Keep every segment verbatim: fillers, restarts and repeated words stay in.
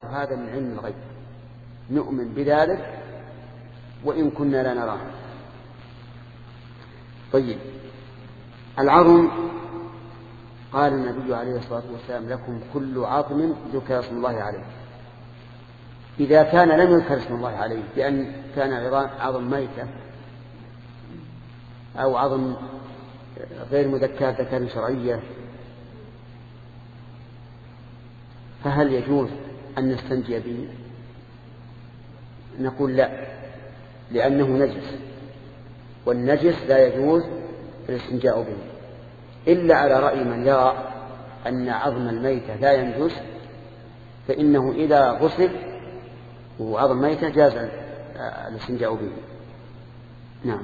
هذا من علم الغيب، نؤمن بذلك وإن كنا لا نراه. طيب، العظم قال النبي عليه الصلاة والسلام لكم كل عظم ذكر اسم الله عليه. إذا كان لم يذكر اسم الله عليه بأن كان عظم ميتة أو عظم غير مذكر ذكر شرعية، فهل يجوز أن نستنجي به؟ نقول لا، لأنه نجس، والنجس لا يجوز الاستنجاء به إلا على رأي من يرى أن عظم الميتة لا ينجس، فإنه إذا غسل وعظم ميتة جاز الاستنجاء به. نعم.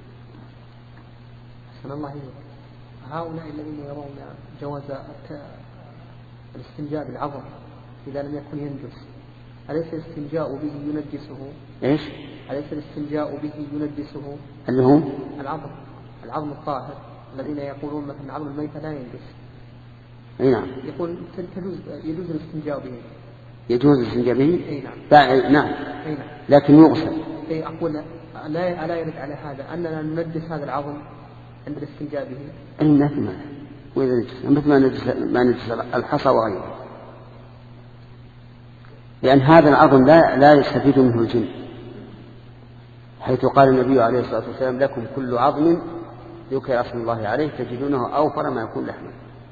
أحسن الله إليك. هؤلاء الذين يرون جواز الاستنجاء بالعظم إذا لم يكن ينجس، أليس الاستنجاء به ينجسه؟ إيش؟ أليس الاستنجاء به ينجسه؟ اللي هو العظم، العظم الطاهر، الذين يقولون مثلا عظم الميتة لا ينجس. أي نعم. يقول تجوز يجوز الاستنجاء به. يجوز الاستنجاء به؟ أي نعم. بع... نعم. أي نعم. لكن يغسل. أي أقول لا ألا يرد على هذا أننا ننجس هذا العظم عند الاستنجاء به؟ أي ما في مانع، وإذا نجس مثل ما نجس ما نجس الحصى وغيره، لأن هذا العظم لا لا يستفيد منه الجن، حيث قال النبي عليه الصلاة والسلام لكم كل عظم ذكر اسم الله عليه تجدونه أوفر ما يكون لحما.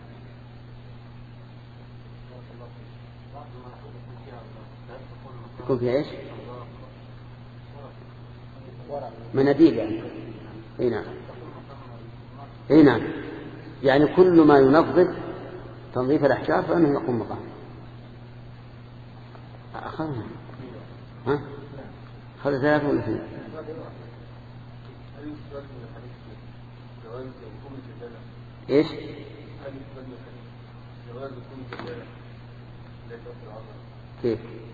يكون في إيش؟ مناديل يعني. اي نعم. اي نعم، يعني كل ما ينظف تنظيف الأحجار فإنه يقوم مقام. أخذنا ها؟ أخذ ثلاثة ولا اثنين؟ إيش؟ كيف؟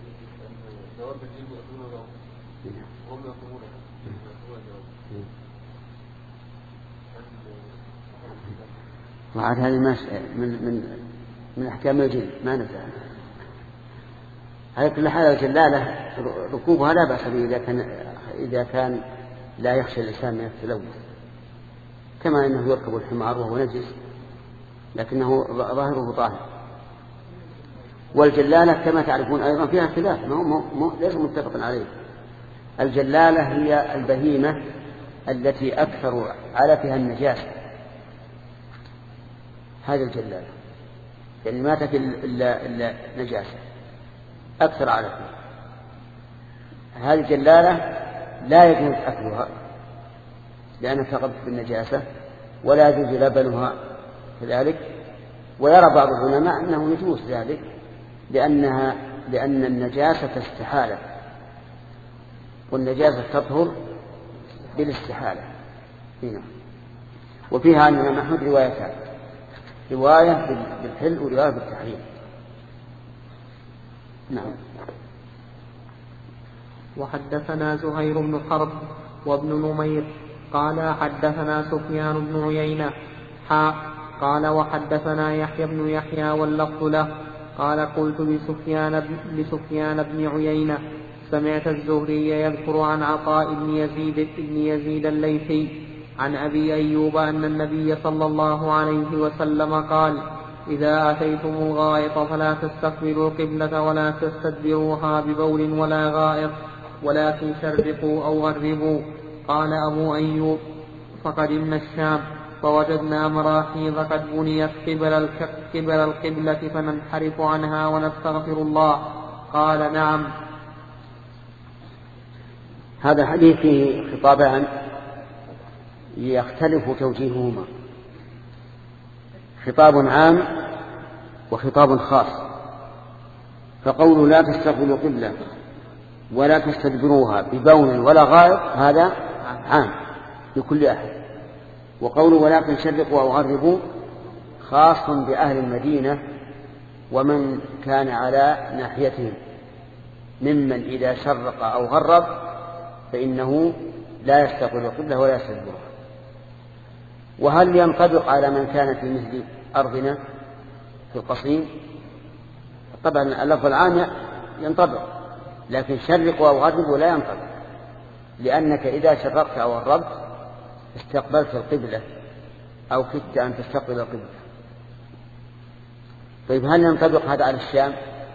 وعاد هذه من من من أحكام الجن ما نزال. على كل حال الجلالة ركوبها لا بأس به إذا كان إذا كان لا يخشى الإنسان من التلوث، كما أنه يركب الحمار وهو نجس لكنه ظاهره طاهر. والجلالة كما تعرفون أيضا فيها خلاف، ما هو ليس متفق عليه. الجلالة هي البهيمة التي أكثر علفها النجاسة، هذه الجلالة يعني ما تأكل إلا, إلا نجاسة أكثر علفها. هذه الجلالة لا يجوز أكلها لأنها تغطى بالنجاسة، ولا يجوز لبنها كذلك. ويرى بعض العلماء أنه يجوز ذلك لأنها لأن النجاسة استحالة، والنجاسة تطهر بالاستحالة. هنا وفيها عن الإمام أحمد روايتان، رواية بالحل ورواية بالتحريم. نعم. وحدثنا زهير بن حرب وابن نمير قال حدثنا سفيان بن عيينة حاء قال وحدثنا يحيى بن يحيى واللفظ له قال قلت لسفيان لسفيان بن عيينة سمعت الزهري يذكر عن عطاء بن يزيد بن يزيد الليثي عن أبي أيوب أن النبي صلى الله عليه وسلم قال إذا أتيتم الغائط فلا تستقبلوا القبلة ولا تستدبروها ببول ولا غائط ولكن شرقوا أو غربوا. قال أبو أيوب فقدمنا الشام فوجدنا مراحيض قد بنيت قبل قبل القبلة فننحرف عنها ونستغفر الله. قال نعم. هذا حديث فيه خطابان يختلف توجيههما، خطاب عام وخطاب خاص. فقول لا تستقبلوا قبلة ولا تستدبروها ببول ولا غائط هذا عام لكل أحد، وقول ولكن شرقوا أو غربوا خاص بأهل المدينة ومن كان على ناحيتهم ممن إذا شرق أو غرب فإنه لا يستقبل القبلة ولا يستدبرها. وهل ينطبق على من كان في مثل أرضنا في القصيم؟ طبعا اللفظ العام ينطبق، لكن شرقوا أو غربوا لا ينطبق، لأنك إذا شرقت أو غربت استقبلت القبلة أو كدت أن تستقبل القبلة. طيب هل ينطبق هذا على الشام؟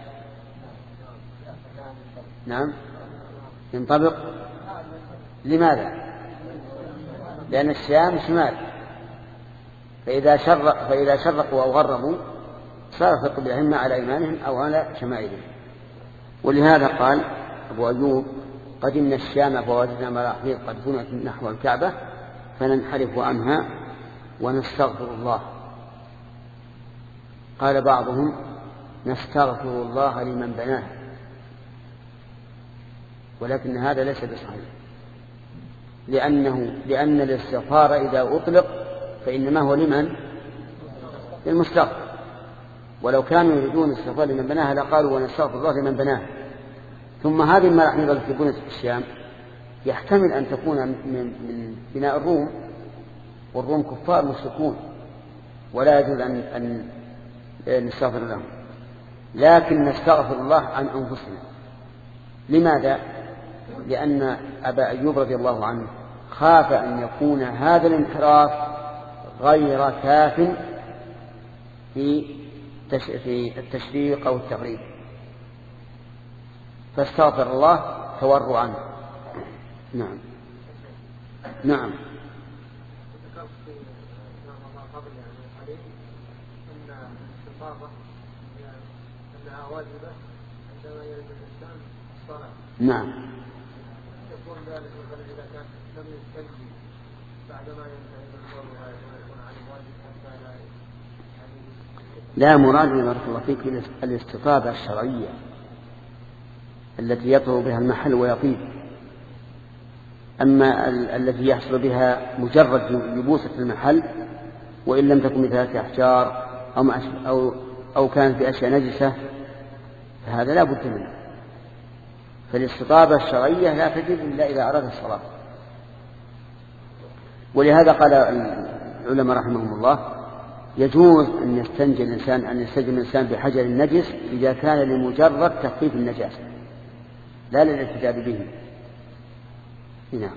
نعم ينطبق. لماذا؟ لأن الشام شمال، فإذا شرق فإذا شرقوا أو غربوا صارت القبلة إما على أيمانهم أو على شمائلهم. ولهذا قال أبو أيوب: قدمنا الشام فوجدنا مراحيض قد بنيت نحو الكعبة فننحرف عنها ونستغفر الله. قال بعضهم: نستغفر الله لمن بناه، ولكن هذا ليس بصحيح، لأنه لأن الاستغفار إذا أطلق فإنما هو لمن؟ للمستغفر، ولو كانوا يريدون الاستغفار لمن بناها لقالوا ونستغفر الله لمن بناه. ثم هذه المراحيض التي بنيت في الشام يحتمل أن تكون من, من بناء الروم، والروم كفار مشركون ولا يجوز أن, أن نستغفر لهم، لكن نستغفر الله عن أنفسنا. لماذا؟ لأن أبا أيوب رضي الله عنه خاف أن يكون هذا الانحراف غير كاف في في التشريق أو التغريب، فاستغفر الله تورعا. نعم نعم نعم لا مراد بارك الله فيك الاستطابة الشرعية التي يطهر بها المحل ويطيب، أما التي يحصل بها مجرد يبوسة المحل وإن لم تكن بثلاثة أحجار أو, أو, أو كانت بأشياء نجسة فهذا لا بد منه. فالاستطابة الشرعية لا تجب إلا إذا أراد الصلاة. ولهذا قال العلماء رحمهم الله: يجوز أن يستنجي الإنسان أن يستنجي الإنسان بحجر النجس إذا كان لمجرد تخفيف النجاسة لا للاعتداد به. نعم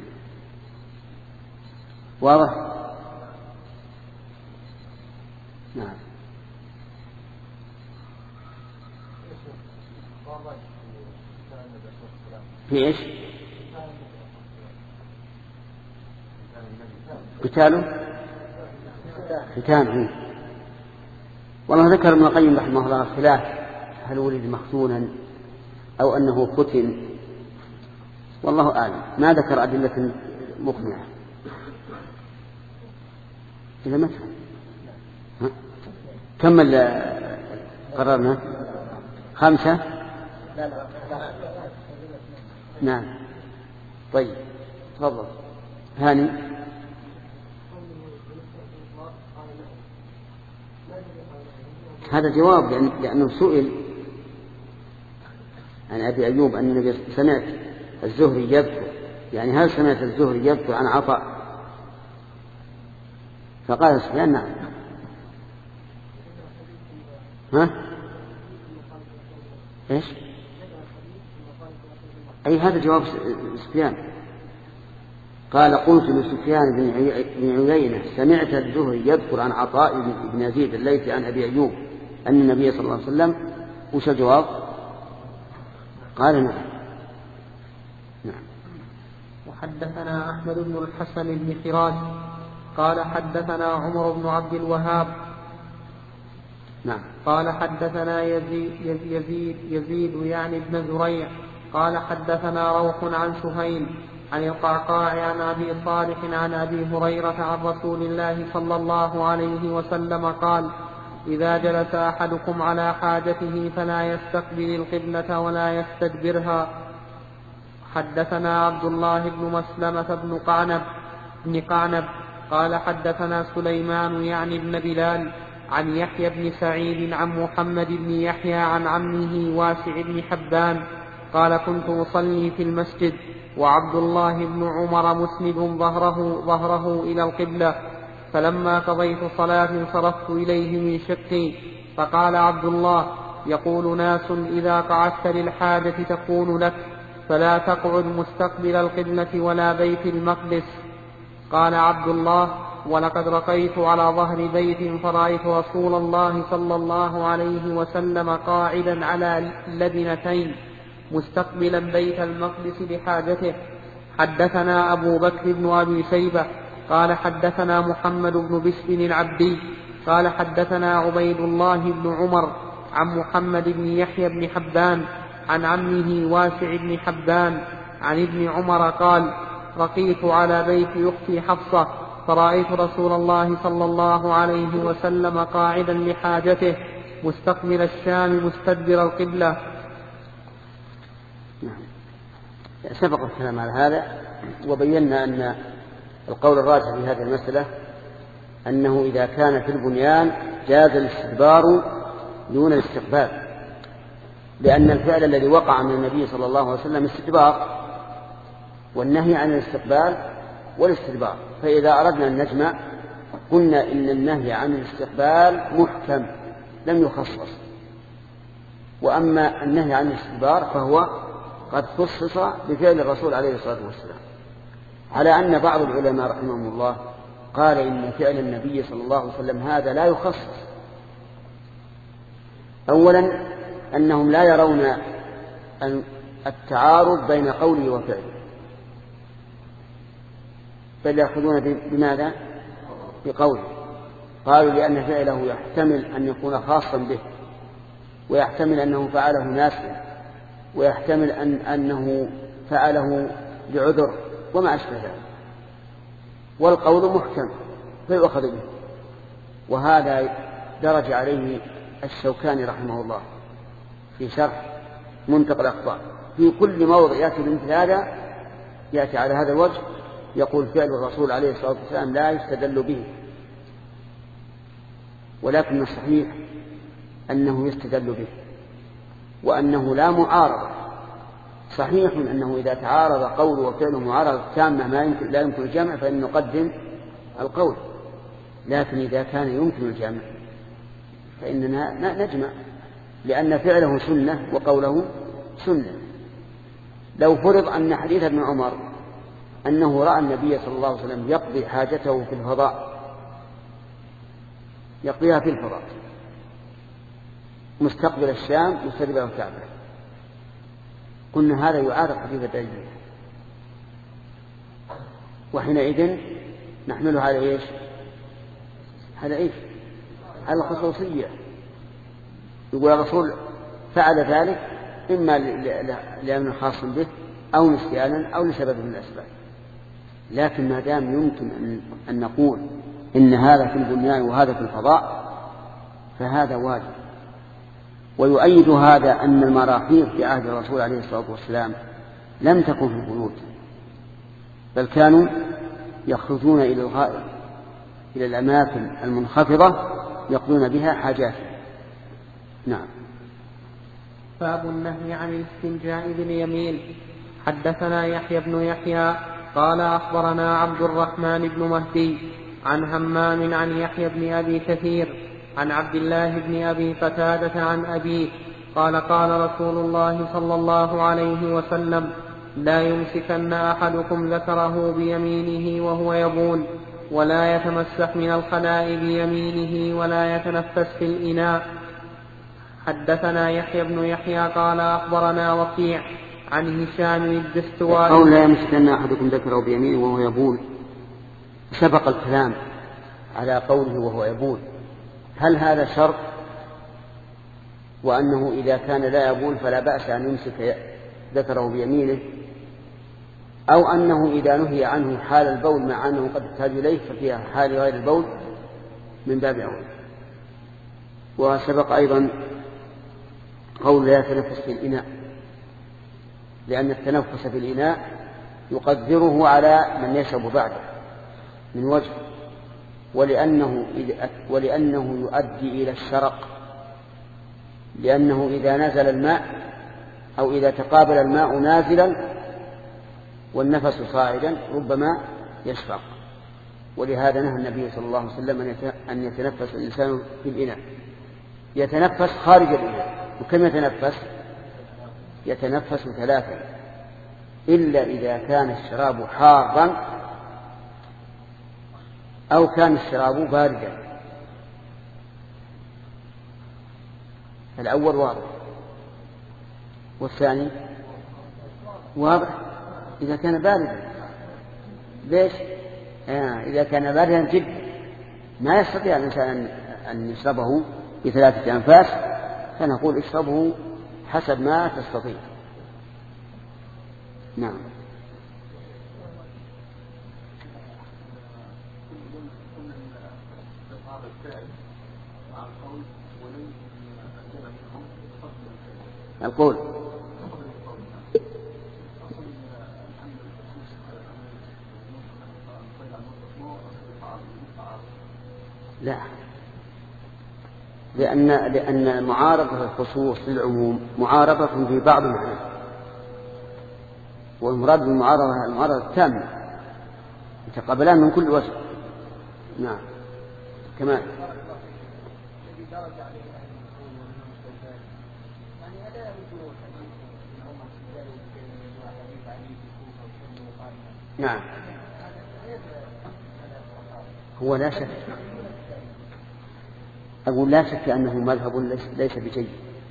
واضح؟ نعم في إيش؟ قتاله ختانه. والله ذكر ابن القيم رحمه الله الخلاف هل ولد مختونا أو أنه ختن، والله أعلم، ما ذكر أدلة مقنعة. إذا متى كمل قررنا خمسة. نعم طيب تفضل هاني. هذا جواب لأنه سئل عن أبي أيوب أن النبي سمعت الزهري يذكر، يعني هل سمعت الزهري يذكر عن عطاء؟ فقال سفيان: نعم. ها إيش؟ أي هذا جواب سفيان. قال: قلت لسفيان بن عيينة: سمعت الزهري يذكر عن عطاء بن يزيد الليثي عن أبي أيوب أن النبي صلى الله عليه وسلم. وش الجواب؟ قال: نعم. نعم. وحدثنا أحمد بن الحسن بن خراج قال حدثنا عمر بن عبد الوهاب نعم. قال حدثنا يزيد, يزيد, يزيد يعني ابن زريع قال حدثنا روح عن سهيل عن القعقاع عن أبي صالح عن أبي هريرة عن رسول الله صلى الله عليه وسلم قال: إذا جلس أحدكم على حاجته فلا يستقبل القبلة ولا يستدبرها. حدثنا عبد الله بن مسلمة بن قعنب بن قعنب قال حدثنا سليمان يعني بن بلال عن يحيى بن سعيد عن محمد بن يحيى عن عمه واسع بن حبان قال: كنت أصلي في المسجد وعبد الله بن عمر مسند ظهره, ظهره إلى القبلة، فلما قضيت صلاة صرفت إليه من شقي، فقال عبد الله: يقول ناس إذا قعدت للحاجة تكون لك فلا تقعد مستقبل القبلة ولا بيت المقدس. قال عبد الله: ولقد رقيت على ظهر بيت فرأيت رسول الله صلى الله عليه وسلم قاعدا على لبنتين مستقبلا بيت المقدس لحاجته. حدثنا أبو بكر بن أبي شيبة قال حدثنا محمد بن بشر العبدي قال حدثنا عبيد الله بن عمر عن محمد بن يحيى بن حبان عن عمه واسع بن حبان عن ابن عمر قال: رقيت على بيت أختي حفصة فرأيت رسول الله صلى الله عليه وسلم قاعدا لحاجته مستقبل الشام مستدبر القبلة. سبق الكلام على هذا وبينا أن القول الراجح في هذه المسألة أنه إذا كان في البنيان جاز الاستدبار دون الاستقبال، لأن الفعل الذي وقع من النبي صلى الله عليه وسلم استدبار، والنهي عن الاستقبال والاستدبار. فإذا أردنا أن نجمع قلنا إن النهي عن الاستقبال محكم لم يخصص، وأما النهي عن الاستدبار فهو قد خصص بفعل الرسول عليه الصلاة والسلام، على أن بعض العلماء رحمهم الله قال إن فعل النبي صلى الله عليه وسلم هذا لا يخصص. أولا أنهم لا يرون التعارض بين قوله وفعله، بل يأخذون بماذا؟ بقوله. قالوا لأن فعله يحتمل أن يكون خاصا به، ويحتمل أنه فعله ناسيا، ويحتمل أن أنه فعله بعذر وما أشبه ذلك، والقول محكم فيؤخذ به. وهذا درج عليه الشوكاني رحمه الله في شرح منتقى الأخبار، في كل موضع يأتي بمثل هذا يأتي على هذا الوجه يقول فعل الرسول عليه الصلاة والسلام لا يستدل به، ولكن الصحيح أنه يستدل به، وأنه لا معارضة. صحيح أنه إذا تعارض قول وفعله معارضة تامة ما يمكن لا يمكن الجمع فإن نقدم القول، لكن إذا كان يمكن الجمع فإننا نجمع، لأن فعله سنة وقوله سنة. لو فرض أن حديث ابن عمر أنه رأى النبي صلى الله عليه وسلم يقضي حاجته في الفضاء، يقضيها في الفضاء مستقبل الشام مستدبر الكعبة، قلنا هذا يعارض حديث الدجال، وحينئذ نحمله على إيش؟ على إيش؟ على الخصوصية. يقول الرسول فعل ذلك إما لأمر خاص به أو نسيانا أو لسبب من الأسباب. لكن ما دام يمكن أن نقول إن هذا في البنيان وهذا في الفضاء فهذا واجب. ويؤيد هذا أن المراحيض في عهد الرسول عليه الصلاة والسلام لم تكن في البيوت، بل كانوا يخرجون إلى الغائط إلى الأماكن المنخفضة يقضون بها حاجات. نعم. باب النهي عن الاستنجاء باليمين. حدثنا يحيى بن يحيى قال أخبرنا عبد الرحمن بن مهدي عن همام عن يحيى بن أبي كثير عن عبد الله بن أبي قتادة عن أبيه قال قال رسول الله صلى الله عليه وسلم: لا يمسكن أحدكم ذكره بيمينه وهو يبول، ولا يتمسح من الخلاء بيمينه، ولا يتنفس في الإناء. حدثنا يحيى بن يحيى قال أخبرنا وكيع عن هشام الدستوائي قول لا يمسكن أحدكم ذكره بيمينه وهو يبول، سبق الكلام على قوله وهو يبول، هل هذا شرط وأنه إذا كان لا يبول فلا بأس أن يمسك ذكره بيمينه، أو أنه إذا نهي عنه حال البول مع أنه قد يحتاج إليه ففيها حال غير البول من باب أولى. وسبق أيضا قول لا يتنفس في الإناء، لأن التنفس في الإناء يقدره على من يشرب بعده من وجه، ولأنه, ولأنه يؤدي إلى الشرق، لأنه إذا نزل الماء أو إذا تقابل الماء نازلا والنفس صاعدا ربما يشرق، ولهذا نهى النبي صلى الله عليه وسلم أن يتنفس الإنسان في الإناء، يتنفس خارج الإناء وكم يتنفس؟ يتنفس ثلاثا، إلا إذا كان الشراب حارا أو كان الشراب باردا. الأول واضح، والثاني واضح إذا كان باردا. ليش؟ آه إذا كان باردا جدا ما يستطيع الإنسان أن يشربه بثلاثة أنفاس، فنقول اشربه حسب ما تستطيع. نعم. القول لا، لأن لأن معارضة الخصوص للعموم معارضة في بعض المعنى، والمراد بالمعارضة المعارضة التامة يتقابلان من كل وجه. نعم. كمان نعم هو لا شك، أقول لا شك أنه مذهب ليس بجيد،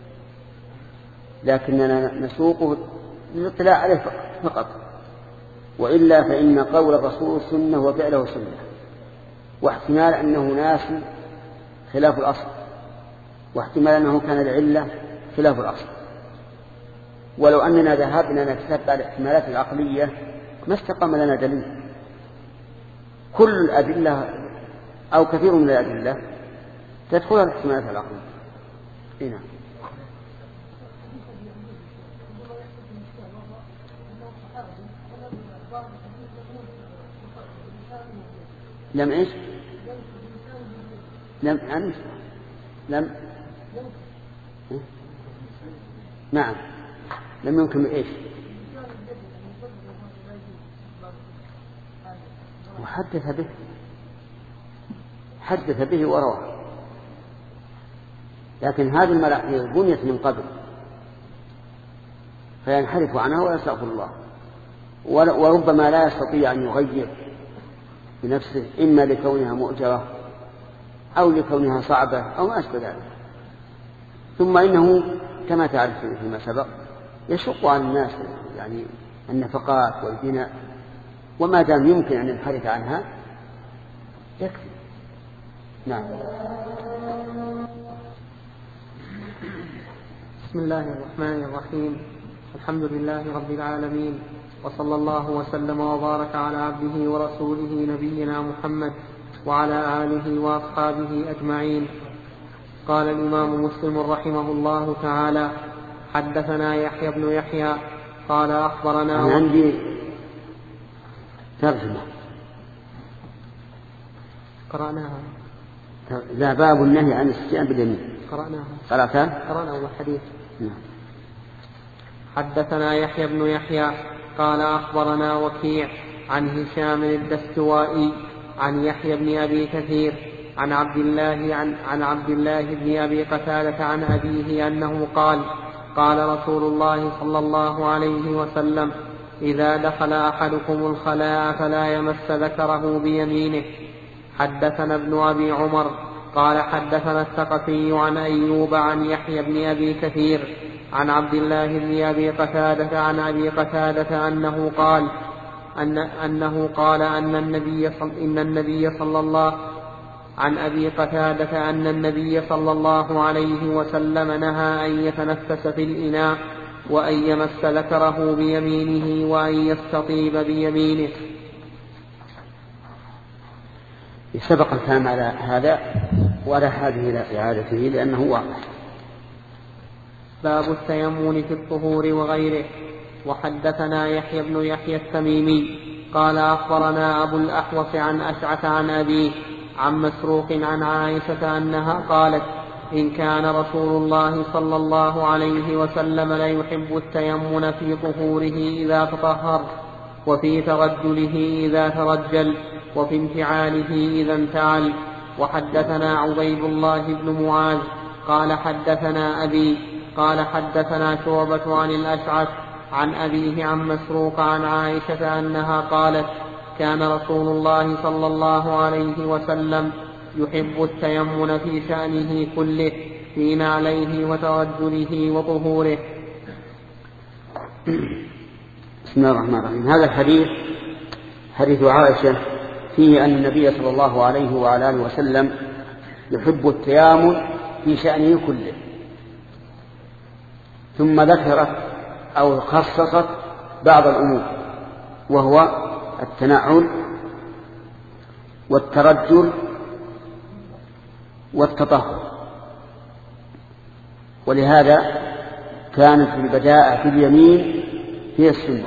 لكننا نسوقه للاطلاع عليه فقط، وإلا فإن قول الرسول سنة وفعله سنة، واحتمال أنه ناسي خلاف الأصل، واحتمال أنه كان العلة خلاف الأصل. ولو أننا ذهبنا نتتبع الاحتمالات العقلية ما استقام لنا دليل. كل الأدلة أو كثير من الأدلة تدخل الاحتمالات العقلية. هنا لم إيش؟ لم أنت لم نعم لم يمكن إيش؟ وحدث به حدث به وروى، لكن هذه الملاحظة بنيت من قبل فينحرف عنها ويستغفر الله، وربما لا يستطيع أن يغير بنفسه، إما لكونها مؤجرة أو لكونها صعبة أو ما أشبه ذلك. ثم إنه كما تعرف فيما سبق يشق عن الناس يعني النفقات والبناء، وما دام يمكن أن ينحرف عنها يكفي. نعم. بسم الله الرحمن الرحيم. الحمد لله رب العالمين، وصلى الله وسلم وبارك على عبده ورسوله نبينا محمد وعلى آله وأصحابه أجمعين. قال الإمام مسلم رحمه الله تعالى: حدثنا يحيى بن يحيى قال أخبرنا. أنا عندي ترجمة قرأناها. لا، باب النهي عن الاستئذان باليمين. قرأناها. قرأتها؟ قرأنا الحديث. نعم. حدثنا يحيى بن يحيى قال أخبرنا وكيع عن هشام الدستوائي عن يحيى بن أبي كثير عن عبد الله عن, عن عبد الله بن أبي قتادة عن أبيه أنه قال: قال رسول الله صلى الله عليه وسلم: إذا دخل أحدكم الخلاء فلا يمس ذكره بيمينه. حدثنا ابن أبي عمر قال حدثنا الثقفي عن أيوب عن يحيى بن أبي كثير عن عبد الله بن أبي قتادة عن أبي قتادة أنه قال أن أنه قال أن النبي صل إن النبي صلى الله عن أبي قتادة أن النبي صلى الله عليه وسلم نهى أن يتنفس في الإناء وأن يمس ذكره بيمينه وأن يستطيب بيمينه. سبق الكلام على هذا ولا حاجة إلى إعادته لأنه واضح. باب التيمم في الطهور وغيره. وحدثنا يحيى بن يحيى التميمي قال أخبرنا أبو الأحوص عن أشعث عن أبيه عن مسروق عن عائشة أنها قالت: إن كان رسول الله صلى الله عليه وسلم ليحب التيمم في طهوره إذا تطهر، وفي ترجله إذا ترجل، وفي انفعاله إذا انفعل. وحدثنا عبيد الله بن معاذ قال حدثنا أبي قال حدثنا شعبة عن الأشعث عن أبيه عن مسروق عن عائشة أنها قالت كان رسول الله صلى الله عليه وسلم يحب التيمن في شأنه كله في نعليه وترجله وطهوره. بسم الله الرحمن الرحيم. هذا الحديث حديث عائشة فيه أن النبي صلى الله عليه وعلى آله وسلم يحب التيامن في شأنه كله، ثم ذكرت أو خصصت بعض الأمور، وهو التنعل والترجل والتطهر. ولهذا كانت البداءة في اليمين هي السنة،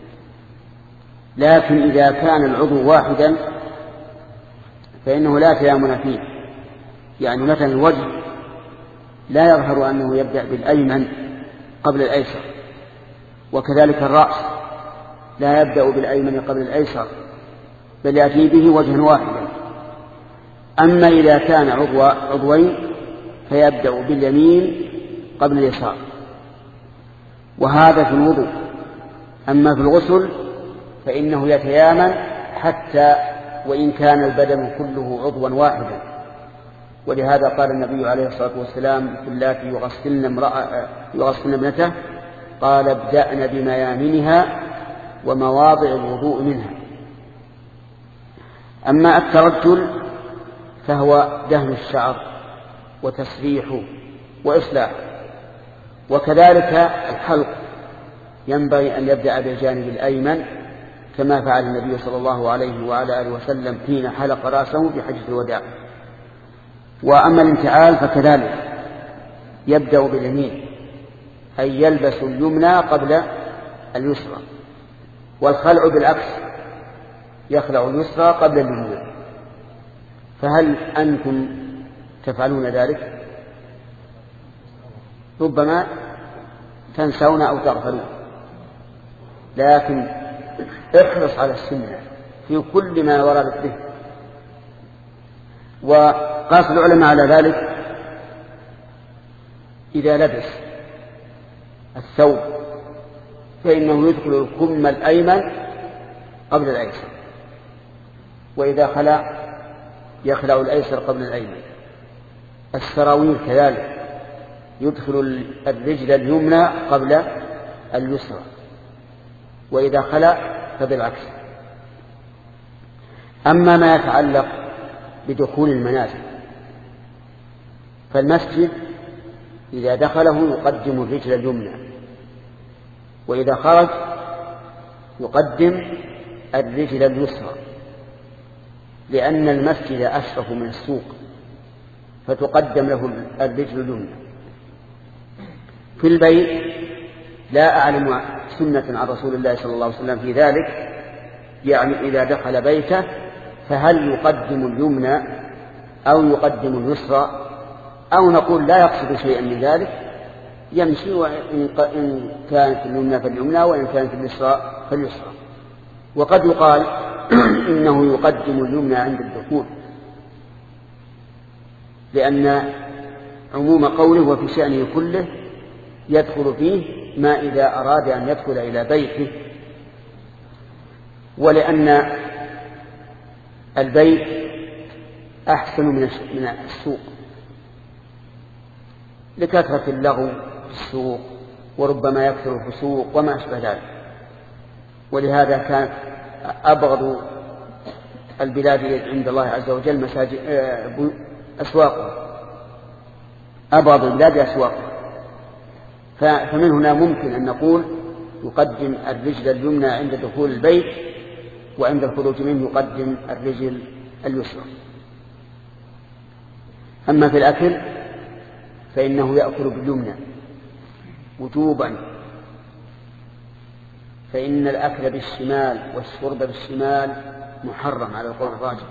لكن إذا كان العضو واحدا فإنه لا تيامن فيه. يعني مثلا الوجه لا يظهر أنه يبدأ بالأيمن قبل الأيسر، وكذلك الرأس لا يبدأ بالأيمن قبل الأيسر، بل يأتي به وجها واحدا. أما إذا كان عضو عضوين فيبدأ باليمين قبل اليسار، وهذا في الوضوء. أما في الغسل فإنه يتيامن حتى وإن كان البدن كله عضوا واحدا. ولهذا قال النبي عليه الصلاة والسلام في اللاتي يغسلن امرأة يغسلن ابنته قال ابدأن بميامنها ومواضع الوضوء منها. أما الترجل فهو دهن الشعر وتسريحه وإصلاحه، وكذلك الحلق ينبغي أن يبدأ بالجانب الأيمن كما فعل النبي صلى الله عليه وعلى آله وسلم حين حلق رأسه في حجة الوداع. وأما الانتعال فكذلك يبدأ باليمين، أي يلبس اليمنى قبل اليسرى، والخلع بالعكس يخلع اليسرى قبل اليمنى. فهل أنتم تفعلون ذلك؟ ربما تنسون أو تغفلون، لكن احرص على السنة في كل ما وردت به. وقاس العلماء على ذلك إذا لبس الثوب فإنه يدخل الكم الأيمن قبل الأيسر، وإذا خلع يخلع الأيسر قبل الأيمن. السراويل كذلك يدخل الرجل اليمنى قبل اليسرى، وإذا خلع فبالعكس. أما ما يتعلق بدخول المنازل فالمسجد إذا دخله يقدم الرجل اليمنى، وإذا خرج يقدم الرجل اليسرى، لأن المسجد أشرف من السوق فتقدم له الرجل اليمنى. في البيت لا أعلم سنة عن رسول الله صلى الله عليه وسلم في ذلك، يعني إذا دخل بيته فهل يقدم اليمنى أو يقدم اليسرى، أو نقول لا يقصد شيئا من ذلك يمشي، وإن كانت اليمنى فاليمنى وإن كانت اليسرى فاليسرى. وقد يقال إنه يقدم اليمنى عند الدخول، لأن عموم قوله وفي شأنه كله يدخل فيه ما إذا أراد أن يدخل إلى بيته، ولأن البيت أحسن من السوق لكثرة اللغو في السوق، وربما يكثر الفسوق وما أشبه ذلك. ولهذا كان أبغض البلاد عند الله عز وجل مساجد أسواقه، أبغض البلاد أسواقه. فمن هنا ممكن أن نقول يقدم الرجل اليمنى عند دخول البيت، وعند الخروج منه يقدم الرجل اليسرى. أما في الأكل فإنه يأكل باليمنى وجوبا، فإن الأكل بالشمال والشرب بالشمال محرم على القول الراجح،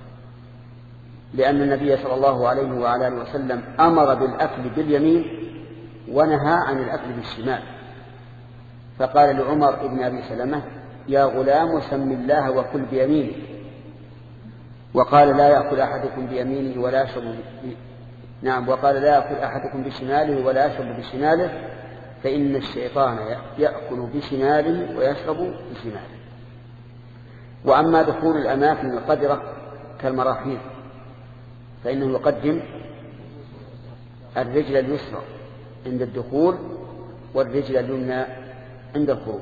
لأن النبي صلى الله عليه وعلى آله وسلم أمر بالأكل باليمين ونهى عن الأكل بالشمال. فقال لعمر بن أبي سلمة يا غلام سم الله وكل بيمينه، وقال لا يأكل أحدكم بيمينه ولا يشرب نعم. وقال لا يأكل أحدكم بشماله ولا يشرب بشماله فإن الشيطان يأكل بشماله ويشرب بشماله. وأما دخول الأماكن القذرة كالمراحيض فإنه يقدم الرجل اليسرى عند الدخول والرجل اليمنى عند الخروج.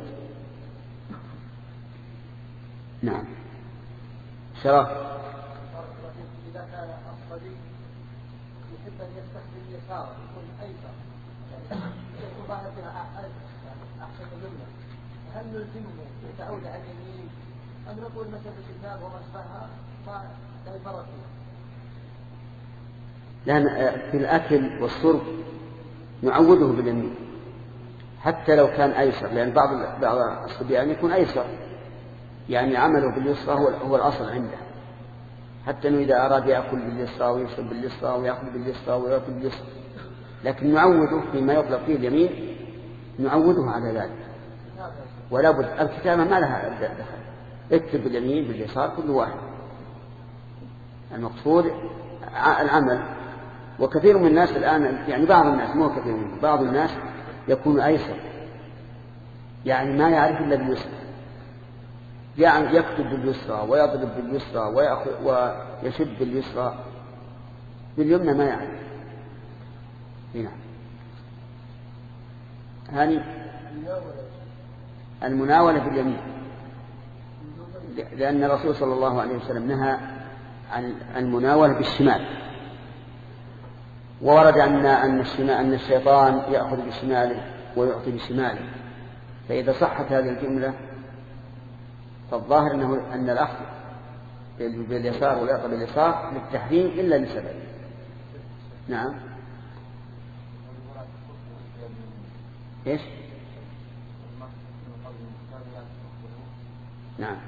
نعم. شرف. إذا كان الصبي يحب أن يستخدم اليسار يكون أيسر يكون ظاهر فيها أحسن الجملة، هل نلزمه يتعود على اليمين أم نقول مثلا الكتاب ومسحها فلا يفرق فيها؟ لأن في الأكل والشرب نعوده باليمين حتى لو كان أيسر، لأن بعض بعض الصبيان يكون أيسر يعني عمله باليسرى هو الأصل عنده، حتى أنه إذا أراد يأكل باليسرى ويشرب باليسرى ويأكل باليسرى ويأكل باليسرى، لكن نعوده فيما يطلق فيه اليمين نعوده على ذلك. ولا بد الكتابة ما لها دخل، اكتب باليمين باليسار كل واحد، المقصود العمل. وكثير من الناس الآن يعني بعض الناس مو كثير منهم بعض الناس يكون أيسر يعني ما يعرف إلا باليسرى، يعني يكتب باليسرى ويضرب باليسرى ويشد باليسرى، باليمنى ما يعرف. هنا هذه المناولة باليمين، لأن الرسول صلى الله عليه وسلم نهى عن المناولة بالشمال، وورد أن أن الشيطان يأخذ بشماله ويعطي بشماله، فإذا صحت هذه الجملة فالظاهر أنه أن الأخذ باليسار والإعطاء باليسار للتحريم إلا لسبب. نعم. إيش؟ نعم.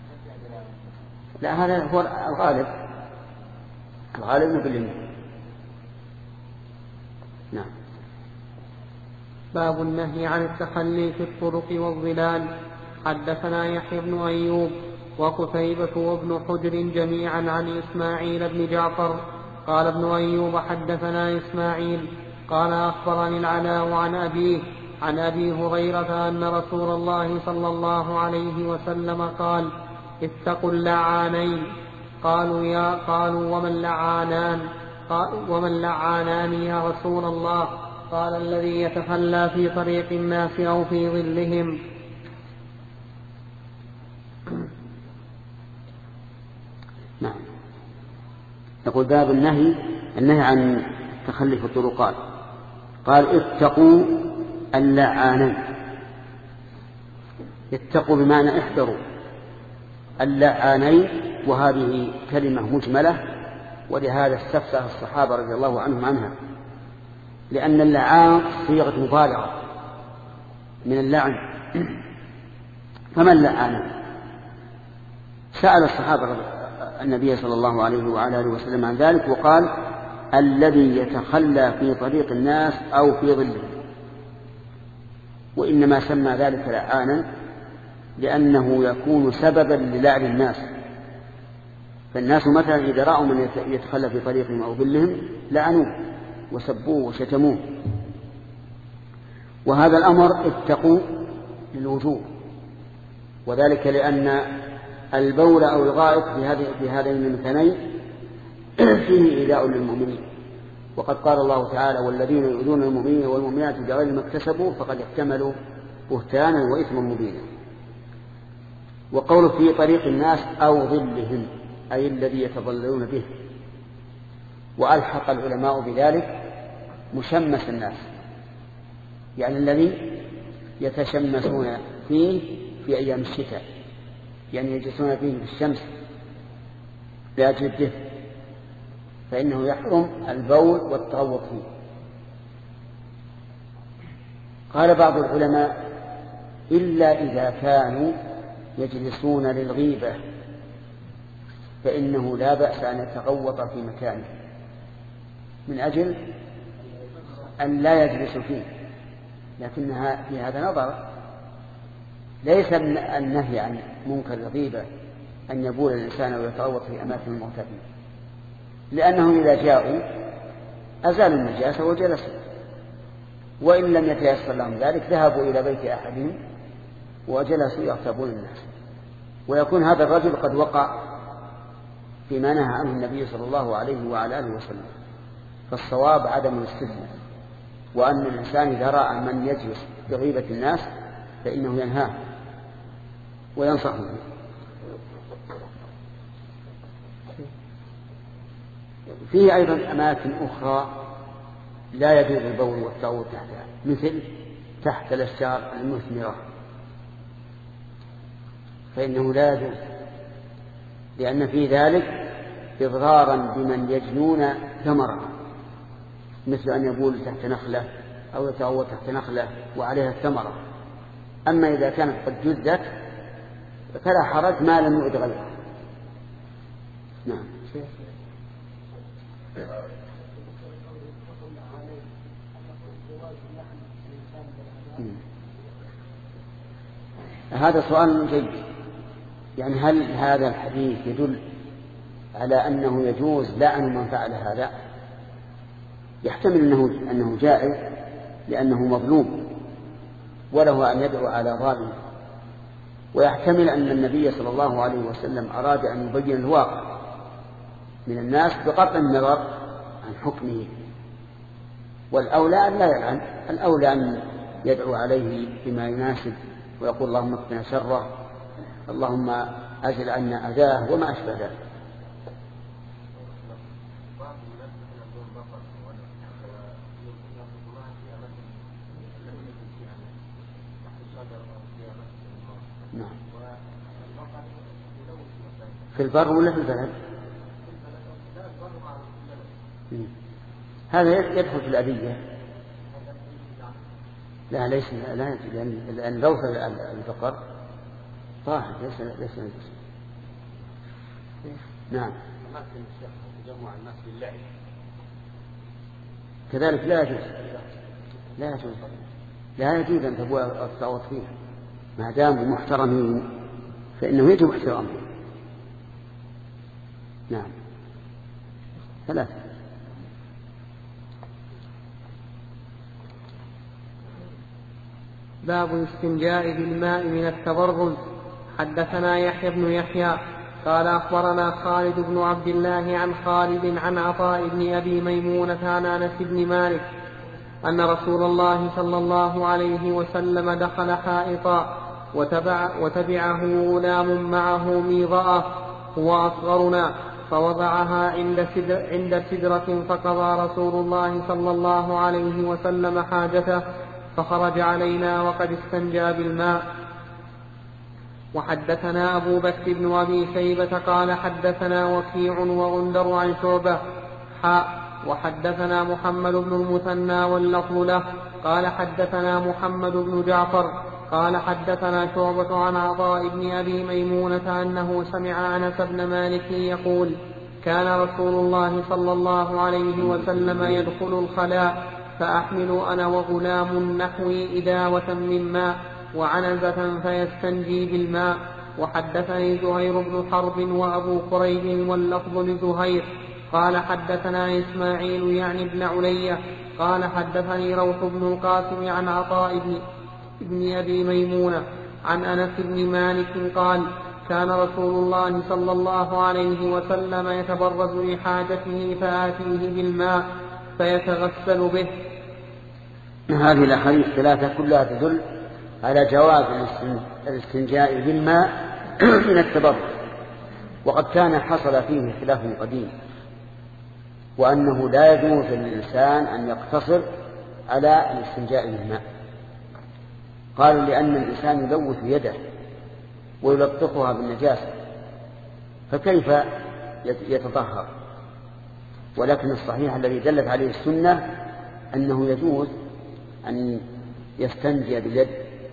لا هذا هو الغالب، الغالب باليمين. نعم. باب النهي عن التخلي في الطرق والظلال. حدثنا يحيى بن أيوب وقتيبة وابن حجر جميعا عن إسماعيل بن جعفر قال ابن أيوب حدثنا إسماعيل قال أخبرني العلاء عن أبيه عن أبي هريرة أن رسول الله صلى الله عليه وسلم قال اتقوا اللعانين. قالوا يا قالوا ومن لعانان؟ قال ومن لعانان يا رسول الله؟ قال الذي يتخلى في طريق الناس أو في ظلهم. نعم. يقول باب النهي النهي عن تخلي في الطرقات. قال اتقوا اللعانين. اتقوا بمعنى احذروا اللعانين، وهذه كلمة مجملة، ولهذا استفسر الصحابة رضي الله عنهم عنها، لأن اللعان صيغة مبالغة من اللعن. فمن لعان؟ سأل الصحابة النبي صلى الله عليه وعلى آله وسلم عن ذلك، وقال الذي يتخلى في طريق الناس أو في ظلهم. وإنما سمى ذلك لعانا لأنه يكون سببا للعن الناس، فالناس مثلا إذا رأوا من يتخلى في طريقهم أو ظلهم لعنوه وسبوه وشتموه. وهذا الأمر اتقوا للوجوب، وذلك لأن البول أو الغائط في هذين المكانين فيه إيذاء للمؤمنين، وقد قال الله تعالى والذين يؤذون المؤمنين والمؤمنات بغير ما اكتسبوا فقد احتملوا بهتانا وإثما مبينا. وقول في طريق الناس أو ظلهم أي الذي يتظللون به، وألحق العلماء بذلك مشمس الناس، يعني الذي يتشمسون فيه في أيام الشتاء، يعني يجلسون فيه في الشمس لأجل الدفء، فإنه يحرم البول والتغوط فيه. قال بعض العلماء إلا إذا كانوا يجلسون للغيبة فإنه لا بأس أن يتغوط في مكانه من أجل أن لا يجلس فيه، لكنها في هذا نظر. ليس النهي عن منكر الغيبة أن يبول الإنسان ويتغوط في أماكن المعتدين، لأنهم إذا جاءوا أزالوا النجاسة وجلسوا، وإن لم يتيسر لهم ذلك ذهبوا إلى بيت أحدهم وجلسوا يغتابون الناس. ويكون هذا الرجل قد وقع فيما نهى عنه النبي صلى الله عليه وعلى آله وسلم. فالصواب عدم الاستثناء، وأن الإنسان إذا رأى من يجلس بغيبة الناس فإنه ينهاه وينصحه. فيه أيضا أماكن أخرى لا يجوز البول والتعوذ تحتها، مثل تحت الأشجار المثمرة، فإنه لا يجوز، لأن في ذلك إضرارا بمن يجنون ثمرة، مثل أن يبول تحت نخلة أو يتعوذ تحت نخلة وعليها الثمرة. أما إذا كانت قد جزت فلا حرج ما لم يؤذ غيره. نعم. هذا سؤال جيد. يعني هل هذا الحديث يدل على أنه يجوز لعن من فعل هذا؟ يحتمل أنه, أنه جائز لأنه مظلوم وله أن يدعو على ظالم، ويحتمل أن النبي صلى الله عليه وسلم أراد أن يبين الواقع من الناس بقطع النظر عن حكمه. والأولى أن لا يلعن، الأولى أن يدعو عليه بما يناسب ويقول اللهم اقنا شره، اللهم أزل عنا أذاه وما أشبه ذلك. نعم. في البر ولا في البلد؟ هذا يدخل في الأذية. لا ليس لا لأن لو في البقر طاهر ليس ليس نجس. نعم. أماكن الشيخ تجمع الناس باللعب كذلك لا يجوز، لا يجوز لا يجوز أن تبوء الصوت فيها ما داموا محترمين فإنه يجب احترامهم. نعم. ثلاثة. باب الاستنجاء بالماء من التبرز. حدثنا يحيى بن يحيى قال أخبرنا خالد بن عبد الله عن خالد عن عطاء بن أبي ميمونة عن أنس بن مالك أن رسول الله صلى الله عليه وسلم دخل حائطا وتبع وتبعه غلام معه ميضأة هو أصغرنا فوضعها عند سدر عند سدرة فقضى رسول الله صلى الله عليه وسلم حاجته فخرج علينا وقد استنجى بالماء. وحدثنا أبو بكر بن أبي شيبة قال حدثنا وكيع وغندر عن شعبة حاء وحدثنا محمد بن المثنى واللفظ له قال حدثنا محمد بن جعفر قال حدثنا شعبة عن عطاء بن أبي ميمونة أنه سمع أنس بن مالك يقول كان رسول الله صلى الله عليه وسلم يدخل الخلاء فأحمل أنا وغلام نحوي إداوة من ماء وعنزة فيستنجي بالماء. وحدثني زهير بن حرب وأبو قريب واللفظ لزهير قال حدثنا إسماعيل يعني ابن علية قال حدثني روح بن القاسم عن عطاء بن, ابن أبي ميمونة عن أنس بن مالك قال كان رسول الله صلى الله عليه وسلم يتبرز لحاجته فآتيه بالماء فيتغسل به. هذه الأحاديث الثلاثة كلها تدل على جواز الاستنجاء بالماء من التبرز، وقد كان حصل فيه خلاف قديم وأنه لا يجوز للإنسان أن يقتصر على الاستنجاء بالماء. قالوا لأن الإنسان يلوث يده ويلطخها بالنجاسة فكيف يتطهر؟ ولكن الصحيح الذي دلت عليه السنة أنه يجوز أن يستنجي باليد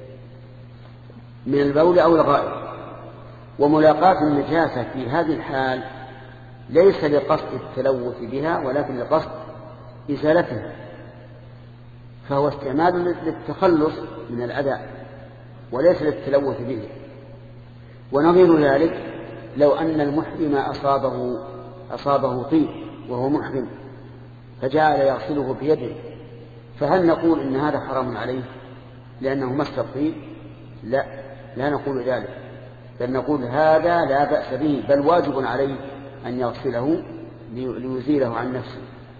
من البول أو الغائط. وملاقاة النجاسة في هذه الحال ليس لقصد التلوث بها ولكن لقصد إزالتها، فهو استعمال للتخلص من الأذى وليس للتلوث به. ونظير ذلك لو أن المحرم أصابه, أصابه طيب وهو محرم فجعل يغسله بيده، فهل نقول إن هذا حرام عليه لأنه مس الطين؟ لا، لا نقول ذلك، بل نقول هذا لا بأس به، بل واجب عليه أن يغسله ليزيله عن نفسه.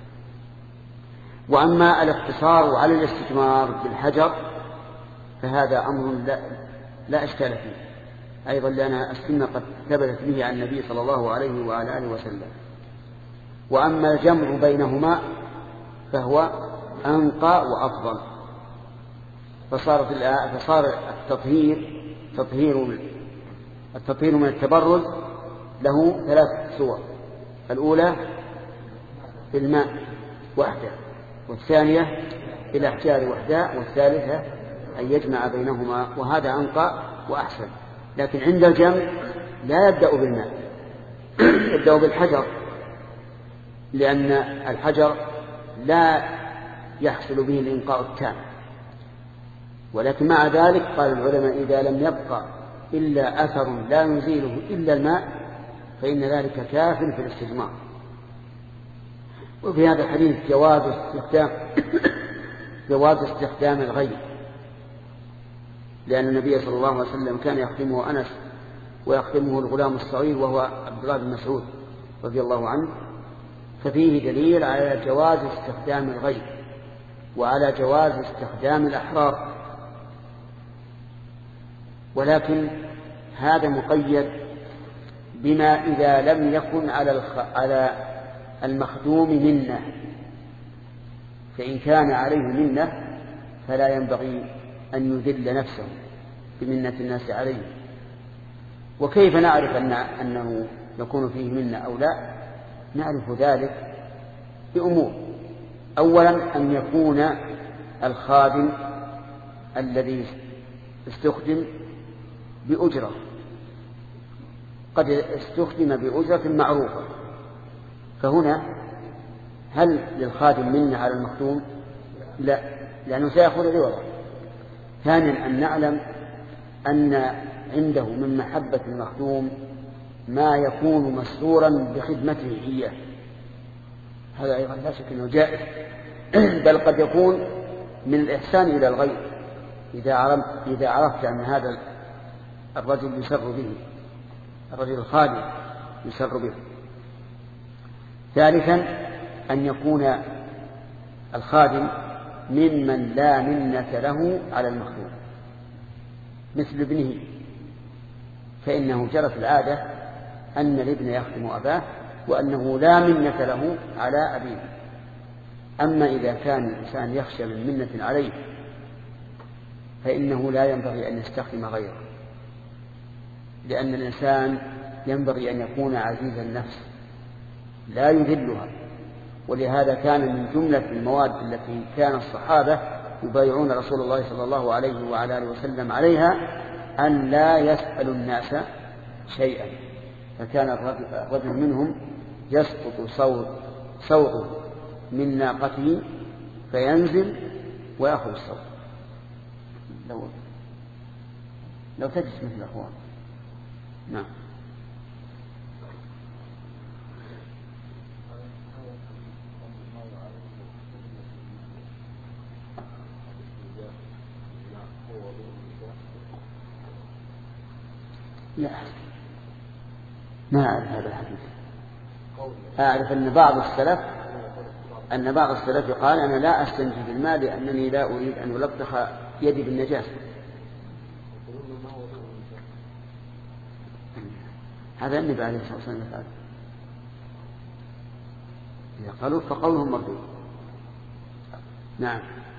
وأما الاقتصار على الاستثمار بالحجر فهذا أمر لا, لا أشكال فيه أيضا، لأن السنة قد ثبتت به عن النبي صلى الله عليه وعلى آله وسلم. وأما الجمع بينهما فهو أنقى وأفضل، فصارت فصار التطهير تطهير التطهير من التبرز له ثلاث صور: الأولى بالماء وحده، والثانية بالأحجار وحده، والثالثة أن يجمع بينهما، وهذا أنقى وأحسن. لكن عند الجمع لا يبدأ بالماء، يبدأ بالحجر، لأن الحجر لا يحصل به الإنقاء التام. ولكن مع ذلك قال العلماء إذا لم يبقى إلا أثر لا يزيله إلا الماء فإن ذلك كاف في الاستجمار. وفي هذا الحديث جواز استخدام جواز استخدام الغير، لأن النبي صلى الله عليه وسلم كان يخدمه أنس ويخدمه الغلام الصغير وهو عبد الله بن مسعود رضي الله عنه، ففيه دليل على جواز استخدام الغير وعلى جواز استخدام الأحرار. ولكن هذا مقيد بما إذا لم يكن على الخ... على المخدوم منة، فإن كان عليه منة فلا ينبغي أن يذل نفسه بمنة الناس عليه. وكيف نعرف أن أنه يكون فيه منة أو لا؟ نعرف ذلك بأمور: أولا أن يكون الخادم الذي استخدم بأجرة، قد استخدم بأجرة معروفة، فهنا هل للخادم منة على المخدوم؟ لا، لأنه سيأخذ عوضا. ثانيا أن نعلم أن عنده من محبة المخدوم ما يكون مسرورا بخدمته إياه، هذا أيضا لا شك أنه جائز، بل قد يكون من الإحسان إلى الغير إذا عرفت, إذا عرفت أن هذا الرجل يسر به، الرجل الخادم يسر به. ثالثا أن يكون الخادم ممن لا منة له على المخدوم، مثل ابنه، فإنه جرت العادة أن الابن يخدم أباه وأنه لا منة له على أبيه. أما إذا كان الإنسان يخشى من منة عليه فإنه لا ينبغي أن يستخدم غيره، لأن الإنسان ينبغي أن يكون عزيز النفس لا يذلها. ولهذا كان من جملة المواد التي كان الصحابة يبايعون رسول الله صلى الله عليه وعلى آله وسلم عليها أن لا يسألوا الناس شيئا، فكان الرجل منهم يسقط صوت صوته من ناقته فينزل ويأخذ الصوت. لو لو تجلس مثل الأخوان. نعم. لا، ما أعرف هذا الحديث. أعرف أن بعض السلف أن بعض السلف قال أنا لا أستنجي بالماء لأنني لا أريد أن ألطخ يدي بالنجاسة. هذا النبي عليه الصلاة والسلام قال. إذا قالوا فقولهم مردود. نعم.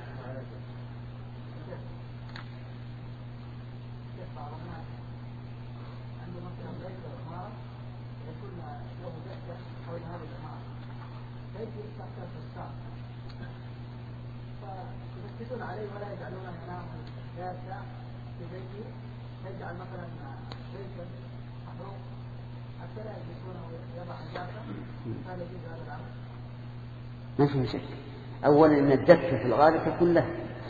فيثبتون عليه ولا يجعلون كلامه جاسا ببيته، يجعل مثلا بيتا محروق حتى لا يجلسونه ويضع جاسا، هذا يجوز هذا العمل؟ ما في شك. أولا أن الدكة في الغالب تكون له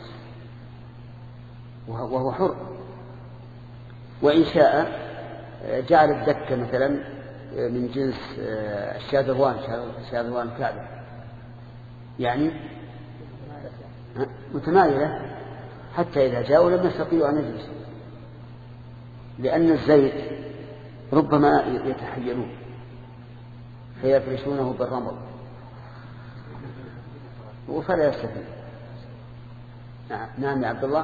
وهو حر، وإن شاء جعل الدكة مثلا من جنس الشاذوان، شاذوان كعبة، يعني متمايلة حتى إذا جاءوا لم يستطيعوا أن يجلسوا، لأن الزيت ربما يتحيلون فيفرشونه بالرمل وفلا يستفيد. نعم نعم يا عبد الله.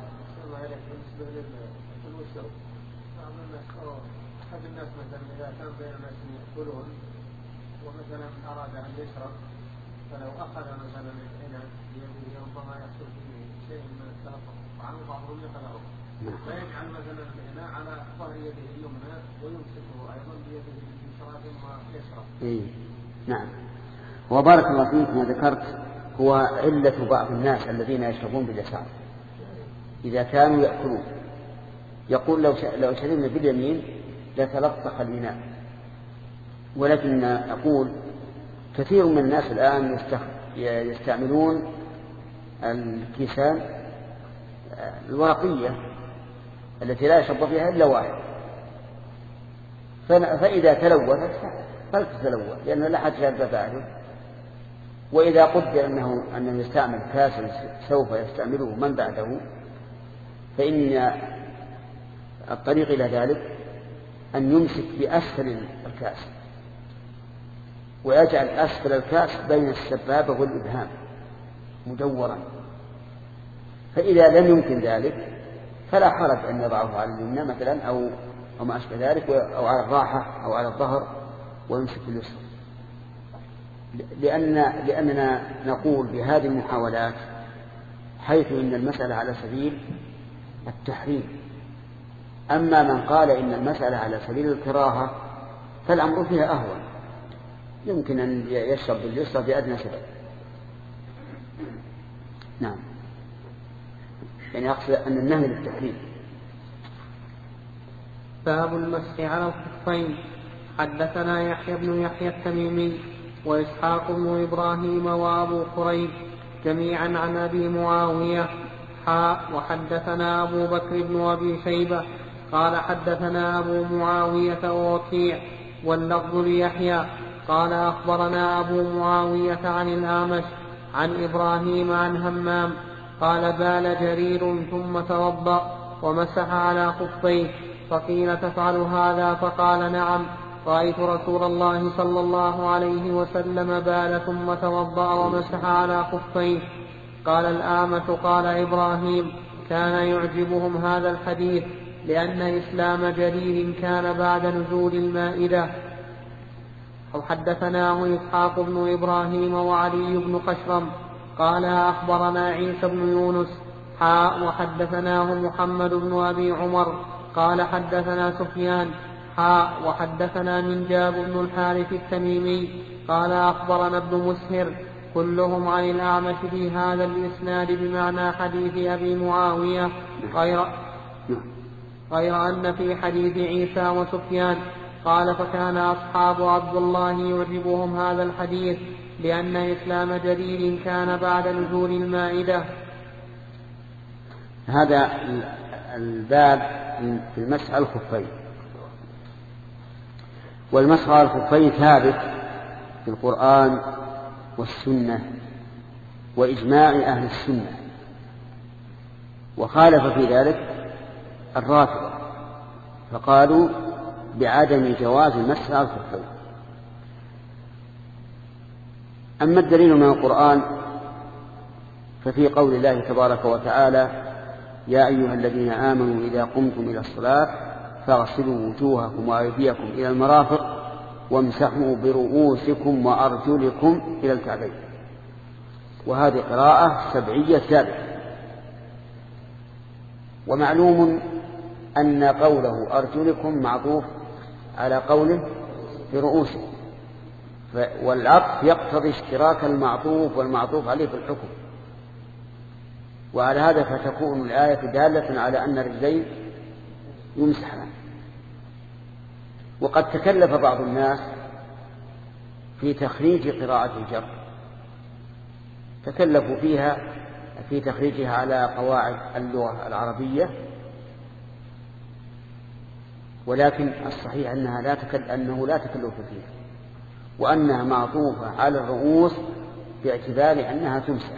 أحد الناس مثلا إذا كان بين الناس يأكلون ومثلا أراد أن يشرب، فلو أخذ مثلا العنب بيده ربما يحصل فيه شيء من التلفظ، وعن بعضهم يقدره فيجعل مثلا الإناء على ظهر يده اليمنى ويمسكه أيضا بيده اليسرى ثم يشرب. إيه نعم. وبارك الله فيك ما ذكرت هو علة بعض الناس الذين يشربون باليسار إذا كانوا يأكلون، يقول لو لو شربنا باليمين لتلطخ الإناء، ولكن أقول كثير من الناس الآن يستعملون الكيسان الورقية التي لا يشرب فيها إلا واحد، فإذا تلوثت فلتتلوث لأنه لا حد يشرب بعده. وإذا قدر أنه أنه يستعمل كاسا سوف يستعمله من بعده، فإن الطريق إلى ذلك أن يمسك بأسفل الكاس ويجعل أسفل الكاس بين السبابة والإبهام مدورا، فإذا لم يمكن ذلك فلا حرج أن يضعه على اليمنى مثلا أو أو ما أشبه ذلك، أو على الراحة أو على الظهر ويمسك اليسرى، لأن لأننا نقول بهذه المحاولات حيث إن المسألة على سبيل التحريم. أما من قال إن المسألة على سبيل الكراهة فالأمر فيها أهون، يمكن أن يشرب باليسرى بأدنى سبب. نعم، يعني أقصد أن النهي للتحريم. باب المسح على الخفين. حدثنا يحيى بن يحيى التميمي وإسحاق بن إبراهيم وأبو قريب جميعا عن أبي معاوية حاء وحدثنا أبو بكر بن أبي شيبة قال حدثنا أبو معاوية ووكيع واللفظ ليحيى قال أخبرنا أبو معاوية عن الأعمش عن إبراهيم عن همام قال بال جرير ثم توضأ ومسح على خفيه، فقيل تفعل هذا؟ فقال نعم، رأيت رسول الله صلى الله عليه وسلم بال ثم توضأ ومسح على خفيه. قال الأعمش قال إبراهيم كان يعجبهم هذا الحديث لأن إسلام جرير كان بعد نزول المائدة. أو حدثناه إسحاق بن إبراهيم وعلي بن خشرم قال أخبرنا عيسى بن يونس حاء وحدثناه محمد بن أبي عمر قال حدثنا سفيان حاء وحدثنا منجاب بن الحارث التميمي قال أخبرنا ابن مسهر كلهم عن الأعمش في هذا الإسناد بمعنى حديث أبي معاوية غير, غير أن في حديث عيسى وسفيان قال فكان أصحاب عبد الله يعجبهم هذا الحديث لأن إسلام جرير كان بعد نزول المائدة. هذا الباب في المسح على الخفين، والمسح على الخفين ثابت في القرآن والسنة وإجماع أهل السنة، وخالف في ذلك الرافضة فقالوا بعدم جواز المسح على الخفين. أما الدليل من القرآن ففي قول الله تبارك وتعالى يا أيها الذين آمنوا إذا قمتم إلى الصلاة فاغسلوا وجوهكم وأيديكم إلى المرافق وامسحوا برؤوسكم وأرجلكم إلى الكعبين، وهذه قراءة سبعية ثابتة. ومعلوم أن قوله أرجلكم معطوف على قوله برؤوسكم، والعطف يقتضي اشتراك المعطوف والمعطوف عليه في الحكم، وعلى هذا فتكون الآية دالة على أن الرجلين يمسحان. وقد تكلف بعض الناس في تخريج قراءة الجر، تكلفوا فيها في تخريجها على قواعد اللغة العربية، ولكن الصحيح أنها لا تكل... أنه لا تكلف فيها، وأنها معطوفة على الرؤوس باعتبار أنها تمسح.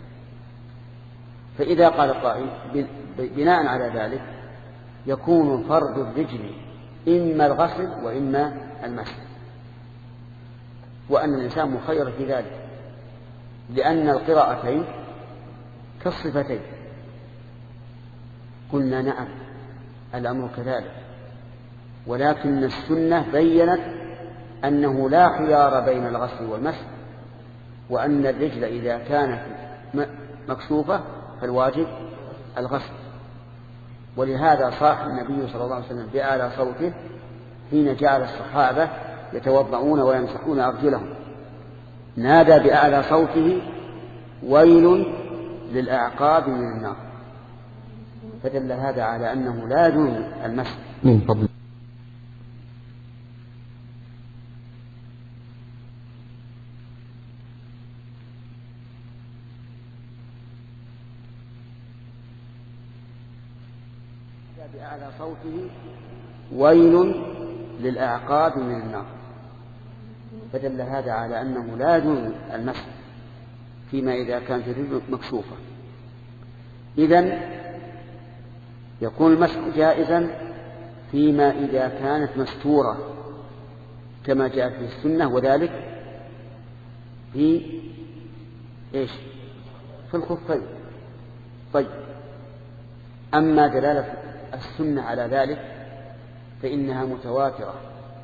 فإذا قال قائل بناء على ذلك يكون فرض الرجل إما الغسل وإما المسح، وأن الإنسان مخير في ذلك، لأن القراءتين كالصفتين. قلنا نعم الأمر كذلك، ولكن السنة بيّنت أنه لا خيار بين الغسل والمسح، وأن الرجل إذا كانت مكشوفة فالواجب الغسل. ولهذا صاح النبي صلى الله عليه وسلم بأعلى صوته حين جعل الصحابة يتوضعون ويمسحون أرجلهم، نادى بأعلى صوته: ويل للأعقاب من النار. فدل هذا على أنه لا يجوز المسح من فضل. بأعلى صوته: ويل للأعقاب من النار. فدل هذا على أنه لا يجوز المسح فيما إذا كانت الرجل مكشوفة. إذن يكون المسح جائزا فيما إذا كانت مستورة كما جاء في السنة، وذلك في إيش؟ في الخفين. طيب، أما دلالة السنة على ذلك فإنها متواترة،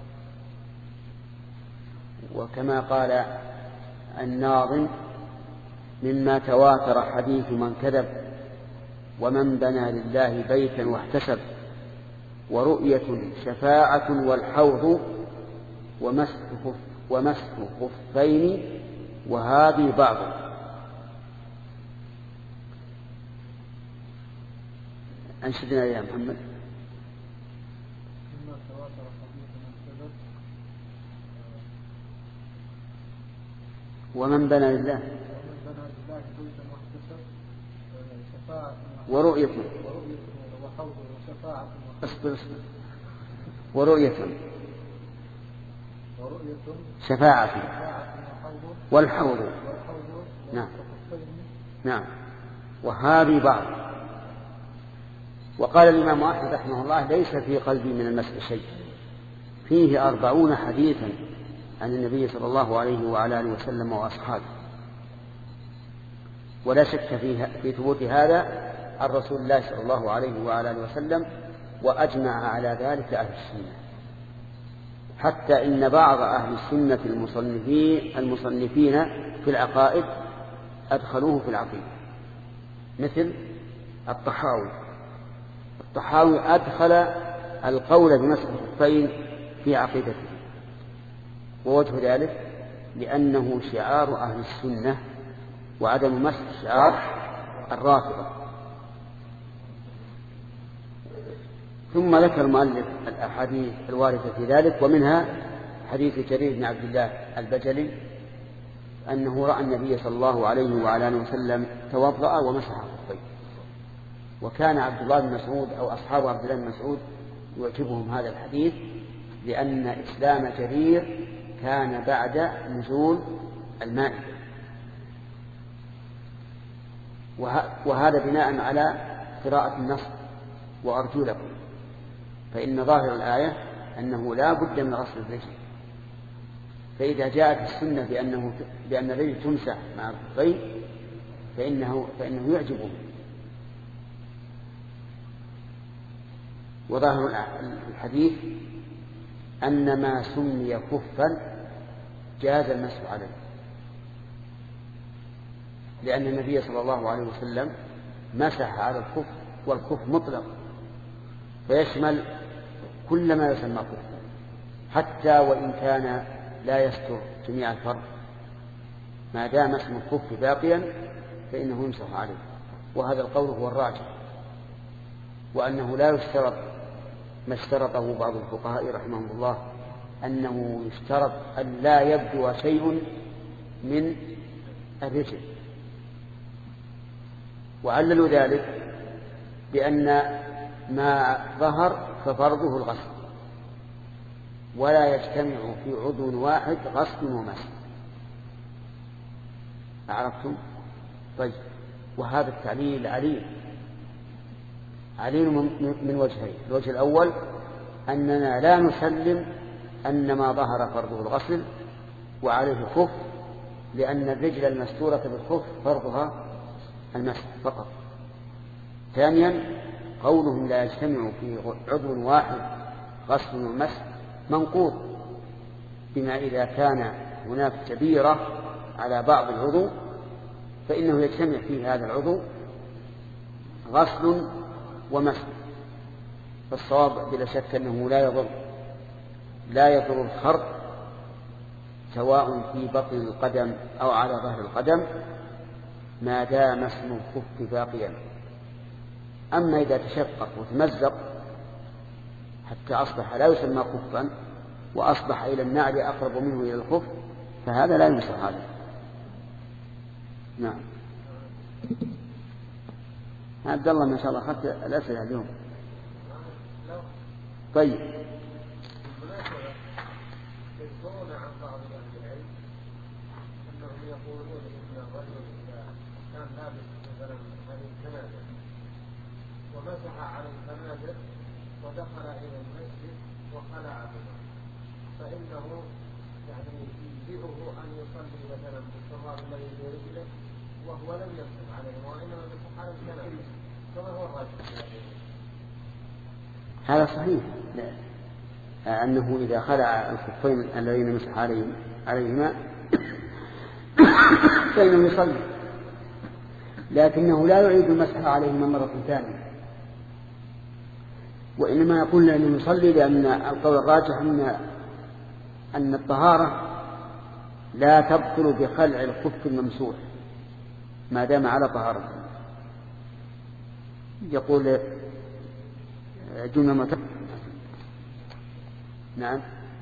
وكما قال الناظم: مما تواتر حديث من كذب، ومن بنى لله بيتا واحتسب، ورؤية شفاعة والحوض، ومسح خف ومسح خفين، وهذه بعض. أنشدنا يا محمد. ومن بنى لله ورؤية اصبر اصبر ورؤية شفاعة والحوض. نعم نعم وهذه بعض. وقال الإمام أحمد رحمه الله: ليس في قلبي من المسح شيء. فيه أربعون حديثا عن النبي صلى الله عليه وعلى آله وسلم وأصحابه، ولا شك في ثبوت هذا عن رسول الله صلى الله عليه وعلى آله وسلم، وأجمع على ذلك أهل السنة، حتى إن بعض أهل السنة المصنفين, المصنفين في العقائد أدخلوه في العقيدة، مثل الطحاوي. الطحاوي أدخل القول بمسح الخفين في عقيدته، ووجه ذلك لأنه شعار أهل السنة، وعدم مسح شعار الرافضة. ثم ذكر المؤلف الأحاديث الواردة في ذلك، ومنها حديث جرير بن عبد الله البجلي أنه رأى النبي صلى الله عليه وعلى آله وسلم توضأ ومسح خفيه. وكان عبد الله بن مسعود أو أصحاب عبد الله بن مسعود يعجبهم هذا الحديث، لأن إسلام جرير كان بعد نزول المائدة، وهذا بناء على قراءة النص: وأرجلكم. فإن ظاهر الآية أنه لا بد من غسل الرجل، فإذا جاءت السنة بأنه بأن الرجل تمسح مع الخفين فإنه فإنه يعجبه. وظاهر الحديث أن ما سمي كفا جاز المسح عليه، لأن النبي صلى الله عليه وسلم مسح على الكف، والكف مطلق فيشمل كل ما يسمى كفا، حتى وإن كان لا يستر جميع الفرد، ما دام اسم الكف باقيا فإنه يمسح عليه. وهذا القول هو الراجح، وأنه لا يشترط ما اشترطه بعض الفقهاء رحمهم الله، أنه يشترط أن لا يبدو شيء من الرجل، وعللوا ذلك بأن ما ظهر ففرضه الغسل، ولا يجتمع في عضو واحد غسل ومسح. عرفتم؟ طيب، وهذا التعليل عليل عليل من وجهين. الوجه الأول أننا لا نسلم أن ما ظهر فرضه الغسل وعليه خف، لأن الرجل المستورة بالخف فرضها المسح فقط. ثانيا قولهم لا يجتمع في عضو واحد غسل ومسح منقوض، بما إذا كان هناك كبيرة على بعض العضو فإنه يجتمع في هذا العضو غسل ومسح. فالصواب بلا شك أنه لا يضر لا يضر الخرق سواء في بطن القدم أو على ظهر القدم ما دام اسم الخف باقيا. أما إذا تشقق وتمزق حتى أصبح لا يسمى خفا وأصبح إلى النعل أقرب منه إلى الخف فهذا لا يمسح هذا. نعم. عبد الله ما شاء الله أخذت الأسئلة اليوم. طيب. يذكرون عن بعض أهل العلم أنهم يقولون إن الرجل إذا كان لابس مثلا هذه الكنادر ومسح على الكنادر ودخل إلى المسجد وخلعهما فإنه يعني يجزئه أن يصلي مثلا بالشراب الذي في رجله وهو لم يمسح عليه وإنما مسح على الكنادر، كما هو الراجح. هذا صحيح أنه إذا خلع الخفين الذين مسح عليهم عليهما فإنه يصلي، لكنه لا يعيد المسح عليهما مرة ثانية، وإنما يقول لأنه يصلي لأن القول الراجح أن أن الطهارة لا تبطل بخلع الخف الممسوح ما دام على طهارته. يقول جملة متى. نعم.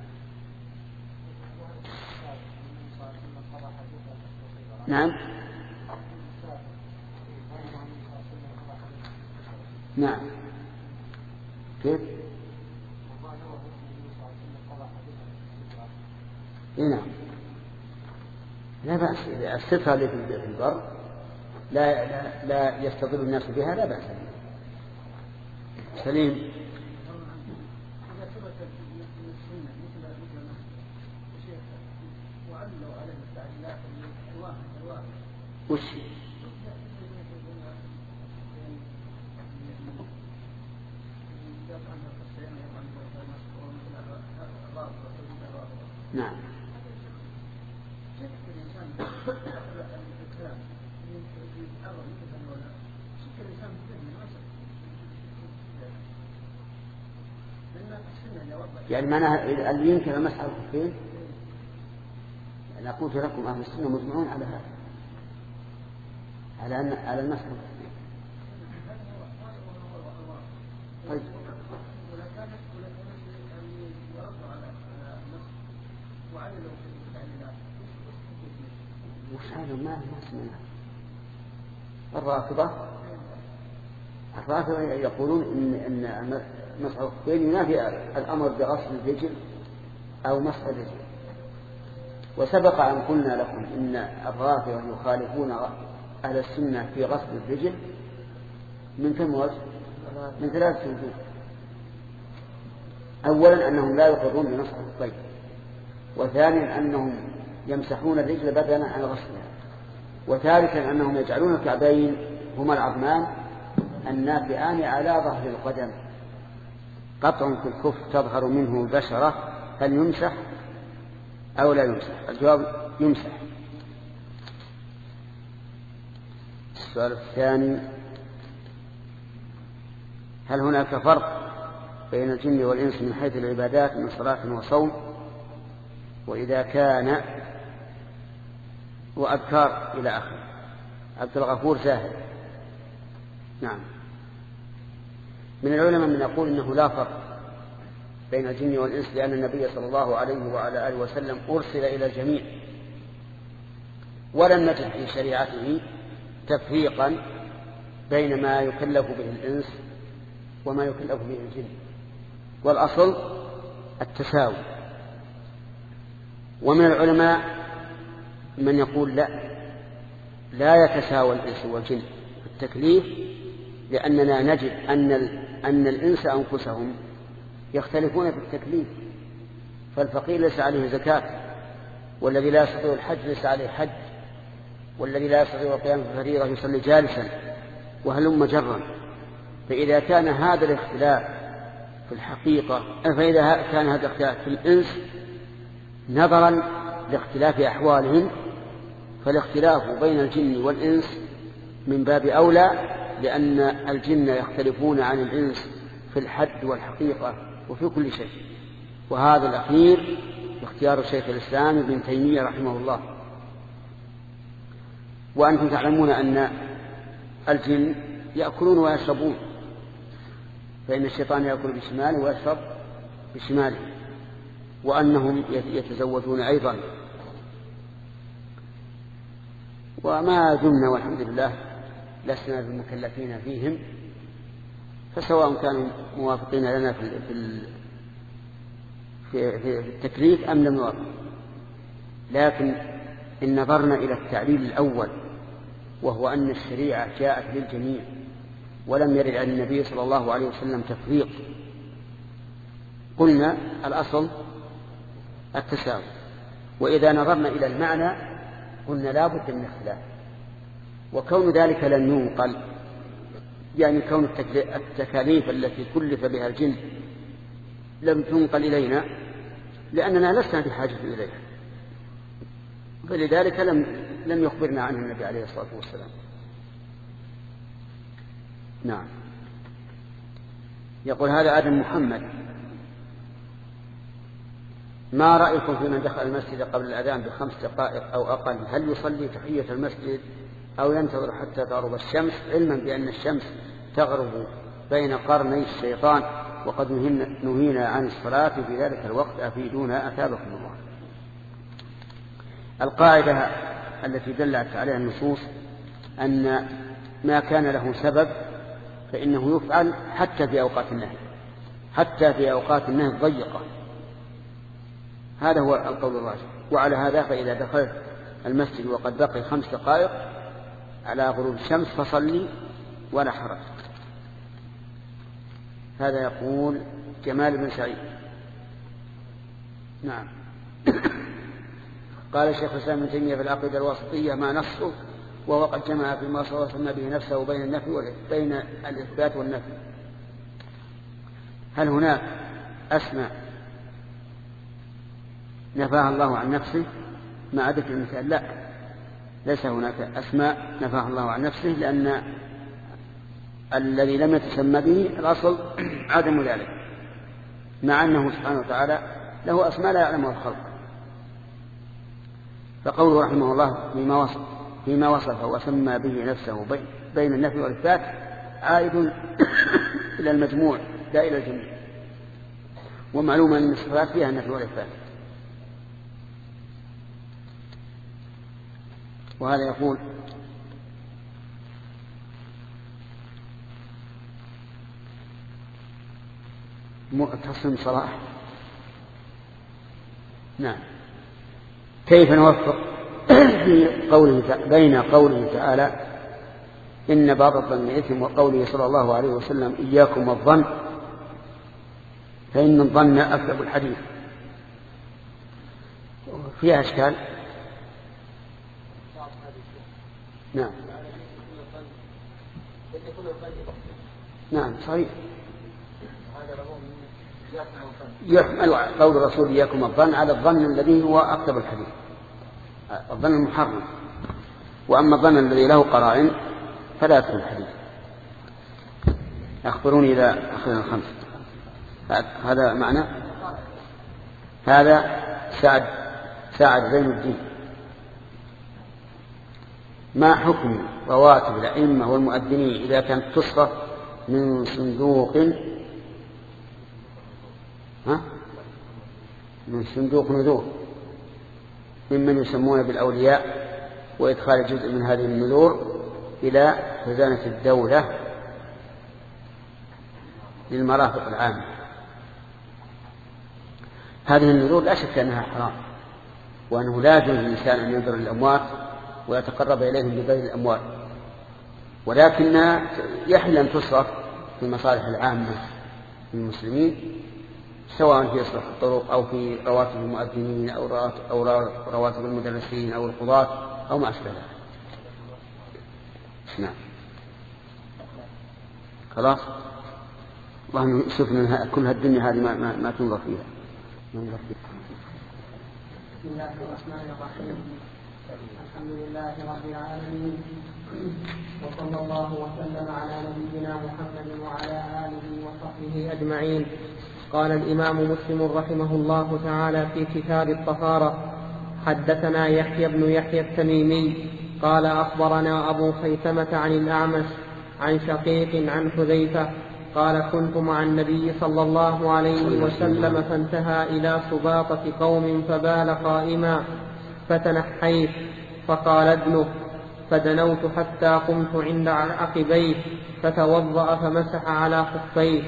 نعم. نعم. كيف؟ نعم. لا بأس. السترة التي في البر لا لا, لا يستضل الناس بها لا بأس. سليم. وش نعم. يعني معناها اللي يمكن المسح على الخفين أنا قلت لكم أهل السنة مجمعون على هذا على أن على المسح. طيب. وش هذا ما ما سمعنا. الرافضة الرافضة يقولون إن إن مسح الخفين ينافي الأمر بغسل الرجل أو مسح الرجل. وسبق أن قلنا لكم إن الرافضة يخالفون أهل السنة في غسل الرجل من كم وجه؟ من ثلاثة وجوه. أولا أنهم لا يقرون بمسح الخفين، وثانيا أنهم يمسحون الرجل بدلا عن غسلها، وثالثا أنهم يجعلون الكعبين هما العظمان النافعان على ظهر القدم. قطع في الكف تظهر منه البشرة، هل يمسح أو لا يمسح؟ الجواب يمسح. السؤال الثاني: هل هناك فرق بين الجن والإنس من حيث العبادات من صلاة وصوم؟ وإذا كان وأذكار إلى آخره. عبد الغفور زاهد. نعم. من العلماء من يقول إنه لا فرق بين الجن والإنس، لأن النبي صلى الله عليه وعلى آله وسلم أرسل إلى الجميع، ولم نجد في شريعته تفريقا بين ما يكلف به الإنس وما يكلف به الجن، والأصل التساوي. ومن العلماء من يقول لا، لا يتساوى الإنس والجن في التكليف، لأننا نجد أن أن الإنس أنفسهم يختلفون في التكليف، فالفقير ليس عليه زكاة، والذي لا يستطيع الحج ليس عليه حج، والذي لا يستطيع القيام بالفريضة يصلي جالسا، وهلم جرا. فإذا كان هذا الاختلاف في الحقيقة فإذا كان هذا الاختلاف في الإنس نظرا لاختلاف أحوالهم، فالاختلاف بين الجن والإنس من باب أولى، لأن الجن يختلفون عن الإنس في الحد والحقيقة وفي كل شيء. وهذا الأخير اختيار الشيخ الإسلام ابن تيمية رحمه الله. وأنتم تعلمون أن الجن يأكلون ويشربون، فإن الشيطان يأكل بشماله ويشرب بشماله، وأنهم يتزوجون أيضا. وما دمنا والحمد لله لسنا بالمكلفين فيهم، فسواء كانوا موافقين لنا في في في التكليف أم لم يوافق. لكن إن نظرنا إلى التعليل الأول، وهو أن الشريعة جاءت للجميع ولم يرد عن النبي صلى الله عليه وسلم تفريق، قلنا الأصل التساوي. وإذا نظرنا إلى المعنى قلنا لا بد من اختلاف، وكون ذلك لن ينقل، يعني كون التكاليف التي كلف بها الجن لم تنقل إلينا لأننا لسنا بحاجة إليها، فلذلك لم لم يخبرنا عنه النبي عليه الصلاة والسلام. نعم. يقول هذا آدم محمد: ما رأيكم في من دخل المسجد قبل الأذان بخمس دقائق أو أقل، هل يصلي تحية المسجد أو ينتظر حتى تغرب الشمس، علما بأن الشمس تغرب بين قرني الشيطان وقد نهينا عن الصلاة في ذلك الوقت، أفيدونا أثابكم الله. القاعدة التي دلت عليها النصوص أن ما كان له سبب فإنه يفعل حتى في أوقات النهي، حتى في أوقات النهي الضيقة. هذا هو القول الراجح. وعلى هذا فإذا دخلت المسجد وقد بقي خمس دقائق على غروب الشمس فصلي ولا حرج. هذا يقول جمال بن سعيد. نعم. قال الشيخ الإسلام ابن تيمية في العقيدة الواسطية ما نصه، وهو قد جمع فيما صلى به نفسه بين النفي بين الإثبات والنفي. هل هناك أسماء نفاها الله عن نفسه مع ذكر المثال؟ لا، ليس هناك أسماء نفاها الله عن نفسه، لأن الذي لم يتسمى به الأصل عدم ذلك، مع أنه سبحانه وتعالى له أسماء لا يعلمها الخلق. فقوله رحمه الله فيما وصف فيما وصف وسمى به نفسه بين النفي والإثبات عائد إلى المجموع لا إلى الجميع، ومعلوم أن الصفات فيها النفي والإثبات. وهذا يقول معتصم صلاح. نعم. كيف نوفق في قوله بين قوله تعالى إن بعض الظن إثم وقوله صلى الله عليه وسلم إياكم الظن فإن الظن أكذب الحديث؟ فيها أشكال. نعم نعم صحيح. يحمل قول الرسول إياكم الظن على الظن الذي هو أكذب الحديث، الظن المحرم. وأما الظن الذي له قرائن فلا يكذب الحديث. أخبروني إذا أخذنا الخمس. هذا معنى هذا سعد سعد زين الدين. ما حكم رواتب الأئمة والمؤذنين إذا كانت تصرف من صندوق ها؟ من صندوق نذور ممن يسمون بالأولياء، وإدخال جزء من هذه النذور إلى خزانة الدولة للمرافق العامة؟ هذه النذور لا شك أنها حرام، وأنه لا يجوز للإنسان أن ينذر للأموات ويتقرب إليهم ببذل الأموال، ولكنها يحل أن تصرف في المصالح العامة للمسلمين، سواء في إصلاح الطرق أو في رواتب المؤذنين أو رواتب المدرسين أو القضاة أو ما أشبه ذلك. نعم. خلاص. الله يشوف من كل هالدنيا هذه ما, ما, ما تنظر فيها. ننظر فيها. بسم الله الرحمن الرحيم. الحمد لله رب العالمين، وصلى الله وسلم على نبينا محمد وعلى آله وصحبه أجمعين. قال الإمام مسلم رحمه الله تعالى في كتاب الطهارة: حدثنا يحيى بن يحيى التميمي قال أخبرنا أبو خيثمة عن الأعمش عن شقيق عن حذيفة قال: كنت مع النبي صلى الله عليه وسلم فانتهى إلى سباطة قوم فبال قائما فتنحيت، فقال ابنه، فدنوت حتى قمت عند عقبيه فتوضأ فمسح على خفيه.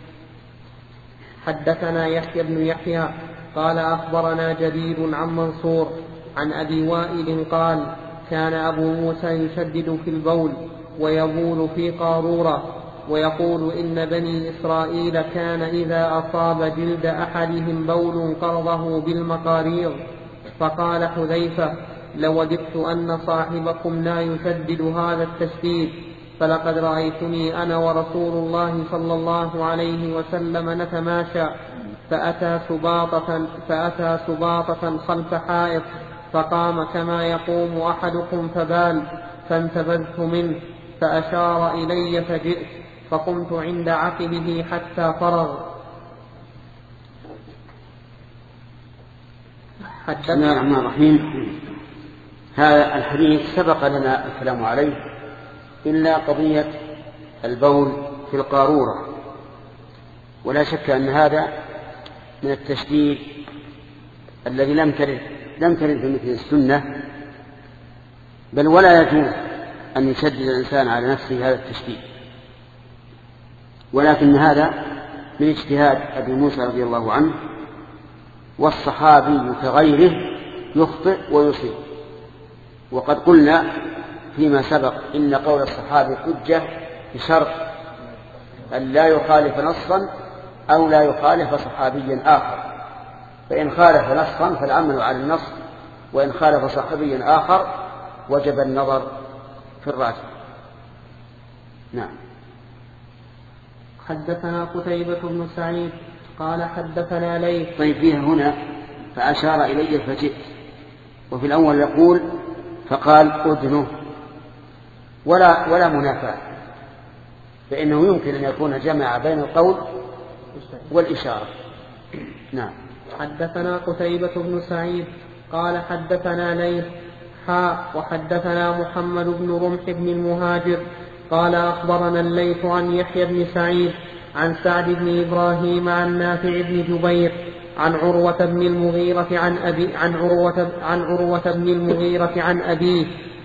حدثنا يحيى بن يحيى قال أخبرنا جرير عن منصور عن أبي وائل قال: كان أبو موسى يشدد في البول ويبول في قارورة، ويقول: إن بني إسرائيل كان إذا أصاب جلد أحدهم بول قرضه بالمقاريض. فقال حذيفة: لوددت أن صاحبكم لا يشدد هذا التشديد، فلقد رأيتني أنا ورسول الله صلى الله عليه وسلم نتماشى، فأتى سباطة, فأتى سباطة خلف حائط، فقام كما يقوم أحدكم فبال، فانتبذت منه، فأشار إلي فجئت، فقمت عند عقبه حتى فرغ. بسم الله الرحمن الرحيم. هذا الحديث سبق لنا الكلام عليه، إلا قضية البول في القارورة، ولا شك أن هذا من التشديد الذي لم ترد لم ترد في مثل السنة، بل ولا يجوز أن يشدد الإنسان على نفسه هذا التشديد، ولكن هذا من اجتهاد أبي موسى رضي الله عنه، والصحابي كغيره يخطئ ويصيب. وقد قلنا فيما سبق إن قول الصحابي حجة بشرط أن لا يخالف نصا أو لا يخالف صحابيا آخر، فإن خالف نصا فالعمل على النص، وإن خالف صحابيا آخر وجب النظر في الراجح. نعم. حدثنا قتيبة بن سعيد قال حدثنا ليث. طيب فيها هنا فأشار إلي فجئت، وفي الأول يقول فقال أذنه، ولا ولا منافاة، فإنه يمكن أن يكون جمع بين القول والإشارة. نعم. حدثنا قتيبة بن سعيد قال حدثنا ليث حاء وحدثنا محمد بن رمح بن المهاجر قال أخبرنا الليث عن يحيى بن سعيد عن سعد بن إبراهيم عن نافع بن جبير عن عروة بن المغيرة عن أبي عن عروة عن عروة بن المغيرة عن أبيه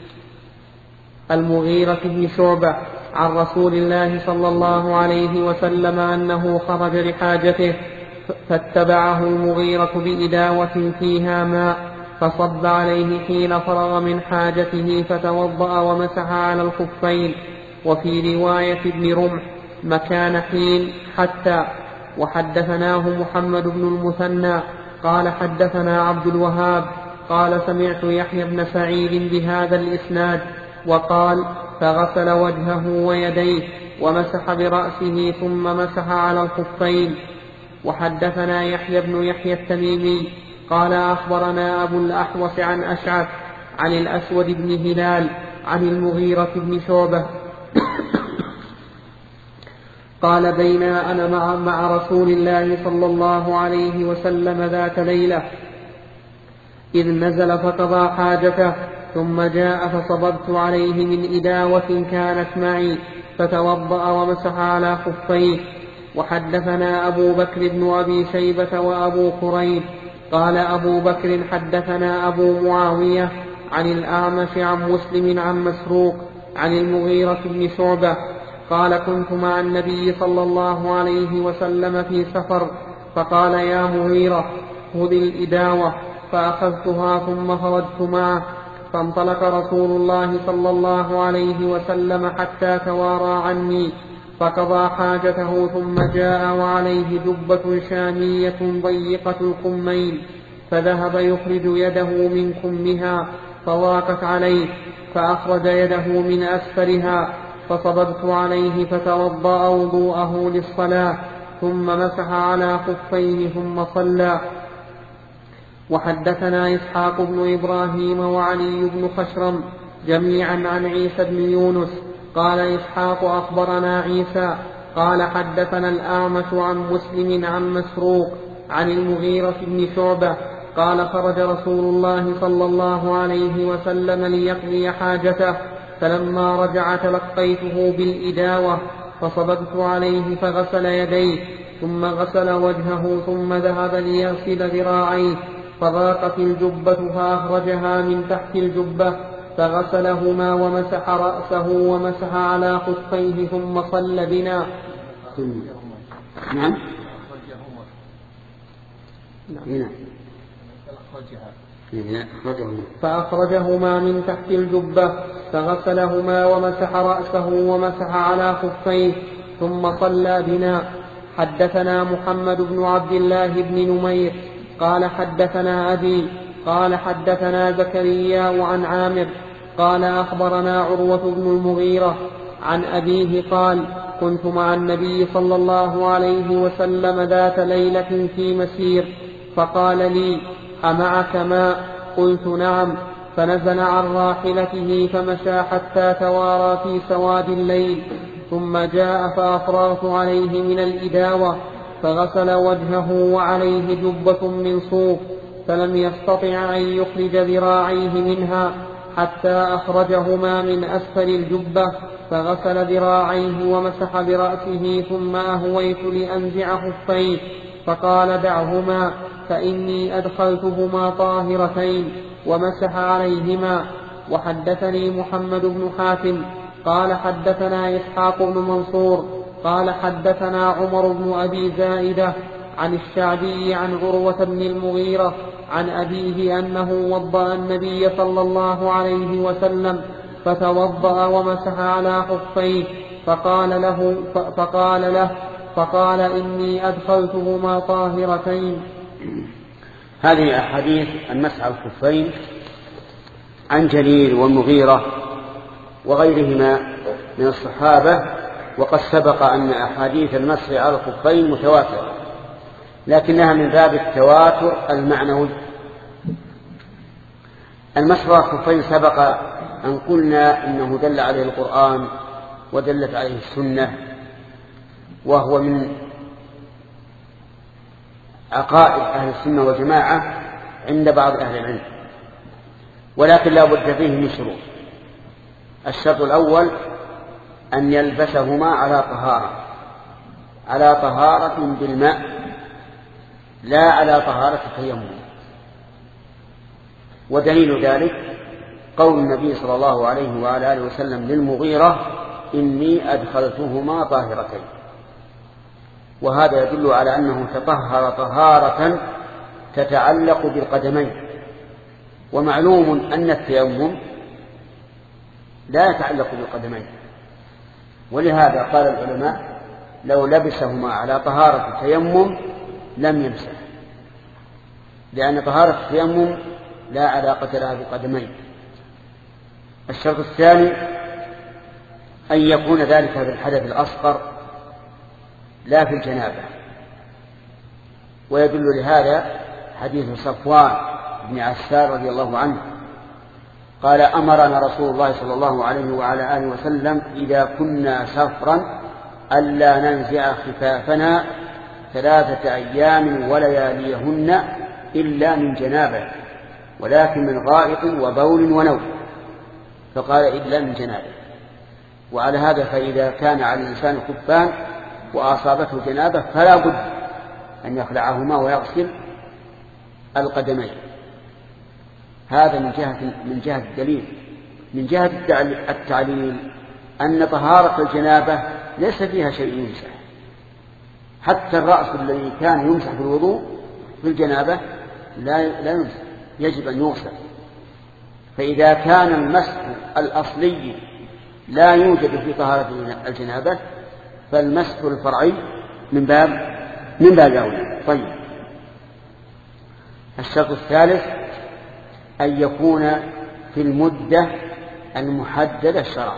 المغيرة بن شعبة عن رسول الله صلى الله عليه وسلم أنه خرج لحاجته فاتبعه المغيرة بإداوة فيها ماء فصب عليه حين فرغ من حاجته فتوضأ ومسح على الخفين. وفي رواية ابن رمح مكان حين حتى. وحدثناه محمد بن المثنى قال حدثنا عبد الوهاب قال سمعت يحيى بن سعيد بهذا الإسناد وقال فغسل وجهه ويديه ومسح برأسه ثم مسح على الخفين. وحدثنا يحيى بن يحيى التميمي قال أخبرنا أبو الأحوص عن أشعث عن الأسود بن هلال عن المغيرة بن شعبة قال بينا أنا مع, مع رسول الله صلى الله عليه وسلم ذات ليلة إذ نزل فقضى حاجته ثم جاء فصببت عليه من إداوة كانت معي فتوضأ ومسح على خفيه. وحدثنا أبو بكر بن أبي شيبة وأبو كريب قال أبو بكر حدثنا أبو معاوية عن الأعمش عن مسلم عن مسروق عن المغيرة بن شعبة قال كنت مع النبي صلى الله عليه وسلم في سفر فقال يا مغيرة خذ الإداوة فأخذتها ثم خرجت معه فانطلق رسول الله صلى الله عليه وسلم حتى توارى عني فقضى حاجته ثم جاء وعليه جبة شامية ضيقة الكمين فذهب يخرج يده من كمها فضاقت عليه فأخرج يده من أسفلها فصببت عليه فتوضأ وضوءه للصلاة ثم مسح على خفيه ثم صلى. وحدثنا إسحاق بن إبراهيم وعلي بن خشرم جميعا عن عيسى بن يونس قال إسحاق أخبرنا عيسى قال حدثنا الأعمش عن مسلم عن مسروق عن المغيرة بن شعبة قال خرج رسول الله صلى الله عليه وسلم ليقضي حاجته فلما رجع تلقيته بالإداوة فصببت عليه فغسل يديه ثم غسل وجهه ثم ذهب ليغسل ذراعيه فضاقت الجبة فأخرجها من تحت الجبة فغسلهما ومسح رأسه ومسح على خفيه ثم صلى بنا. نعم. نعم. فأخرجهما من تحت الجبة فغسلهما ومسح رأسه ومسح على خفيه ثم صلى بنا. حدثنا محمد بن عبد الله بن نمير قال حدثنا أبي قال حدثنا زكريا عن عامر قال أخبرنا عروة بن المغيرة عن أبيه قال كنت مع النبي صلى الله عليه وسلم ذات ليلة في مسير فقال لي أمعك ماء؟ قلت نعم. فنزل عن راحلته فمشى حتى توارى في سواد الليل ثم جاء فأفرغت عليه من الإداوة فغسل وجهه وعليه جبة من صوف فلم يستطع أن يخرج ذراعيه منها حتى أخرجهما من أسفل الجبة فغسل ذراعيه ومسح برأسه ثم أهويت لأنزع خفيه فقال دعهما فإني أدخلتهما طاهرتين ومسح عليهما. وحدثني محمد بن حاتم قال حدثنا إسحاق بن منصور قال حدثنا عمر بن أبي زائدة عن الشعبي عن عروة بن المغيرة عن أبيه أنه وضأ النبي صلى الله عليه وسلم فتوضأ ومسح على خفيه فقال له فقال له فقال إني أدخلتهما طاهرتين. هذه أحاديث المسح على الخفين عن جرير والمغيرة وغيرهما من الصحابة، وقد سبق أن أحاديث المسح على الخفين متواترة، لكنها من باب التواتر المعنوي. المسح على الخفين سبق أن قلنا إنه دل عليه القرآن ودلت عليه السنة، وهو من عقائد أهل السنة والجماعة عند بعض أهل العلم، ولكن لا بد فيه من شروط. الشرط الأول أن يلبسهما على طهارة على طهارة بالماء لا على طهارة التيمم. ودليل ذلك قول النبي صلى الله عليه وعلى آله وسلم للمغيرة إني أدخلتهما طاهرتين، وهذا يدل على أنه تطهر طهارة تتعلق بالقدمين. ومعلوم أن التيمم لا يتعلق بالقدمين، ولهذا قال العلماء لو لبسهما على طهارة التيمم لم يمسح، لأن طهارة التيمم لا علاقة لها بالقدمين. الشرط الثاني أن يكون ذلك بالحدث الأصغر لا في الجنابة، ويدل لهذا حديث صفوان بن عسار رضي الله عنه قال أمرنا رسول الله صلى الله عليه وعلى آله وسلم إذا كنا سفرا ألا ننزع خفافنا ثلاثة أيام ولياليهن إلا من جنابة، ولكن من غائط وبول ونوم، فقال إلا من جنابة. وعلى هذا فإذا كان على الإنسان خفان وأصابته جنابة فلا بد أن يخلعهما ويغسل القدمين. هذا من جهة من جهة الدليل. من جهة التعليل أن طهارة الجنابة ليس فيها شيء يمسح، حتى الرأس الذي كان يمسح في الوضوء في الجنابة لا لا يمسح، يجب أن يغسل. فإذا كان المسح الأصلي لا يوجد في طهارة الجنابة فالمسح الفرعي من باب من باب أولى. طيب، الشرط الثالث أن يكون في المدة المحددة شرعا،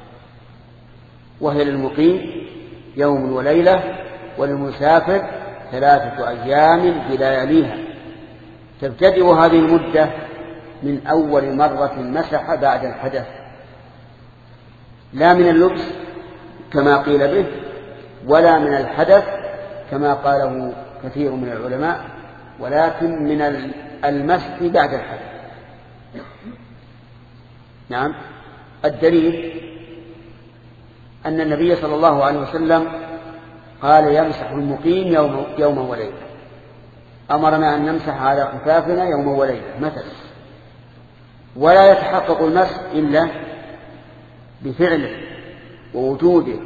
وهي للمقيم يوم وليلة وللمسافر ثلاثة أيام بلياليها، تبتدئ هذه المدة من أول مرة مسح بعد الحدث، لا من اللبس كما قيل به ولا من الحدث كما قاله كثير من العلماء، ولكن من المسح بعد الحدث. نعم، الدليل أن النبي صلى الله عليه وسلم قال يمسح المقيم يوم يوما وليلة، أمرنا أن نمسح على خفافنا يوما وليلة مثلا، ولا يتحقق المسح إلا بفعله ووجوده.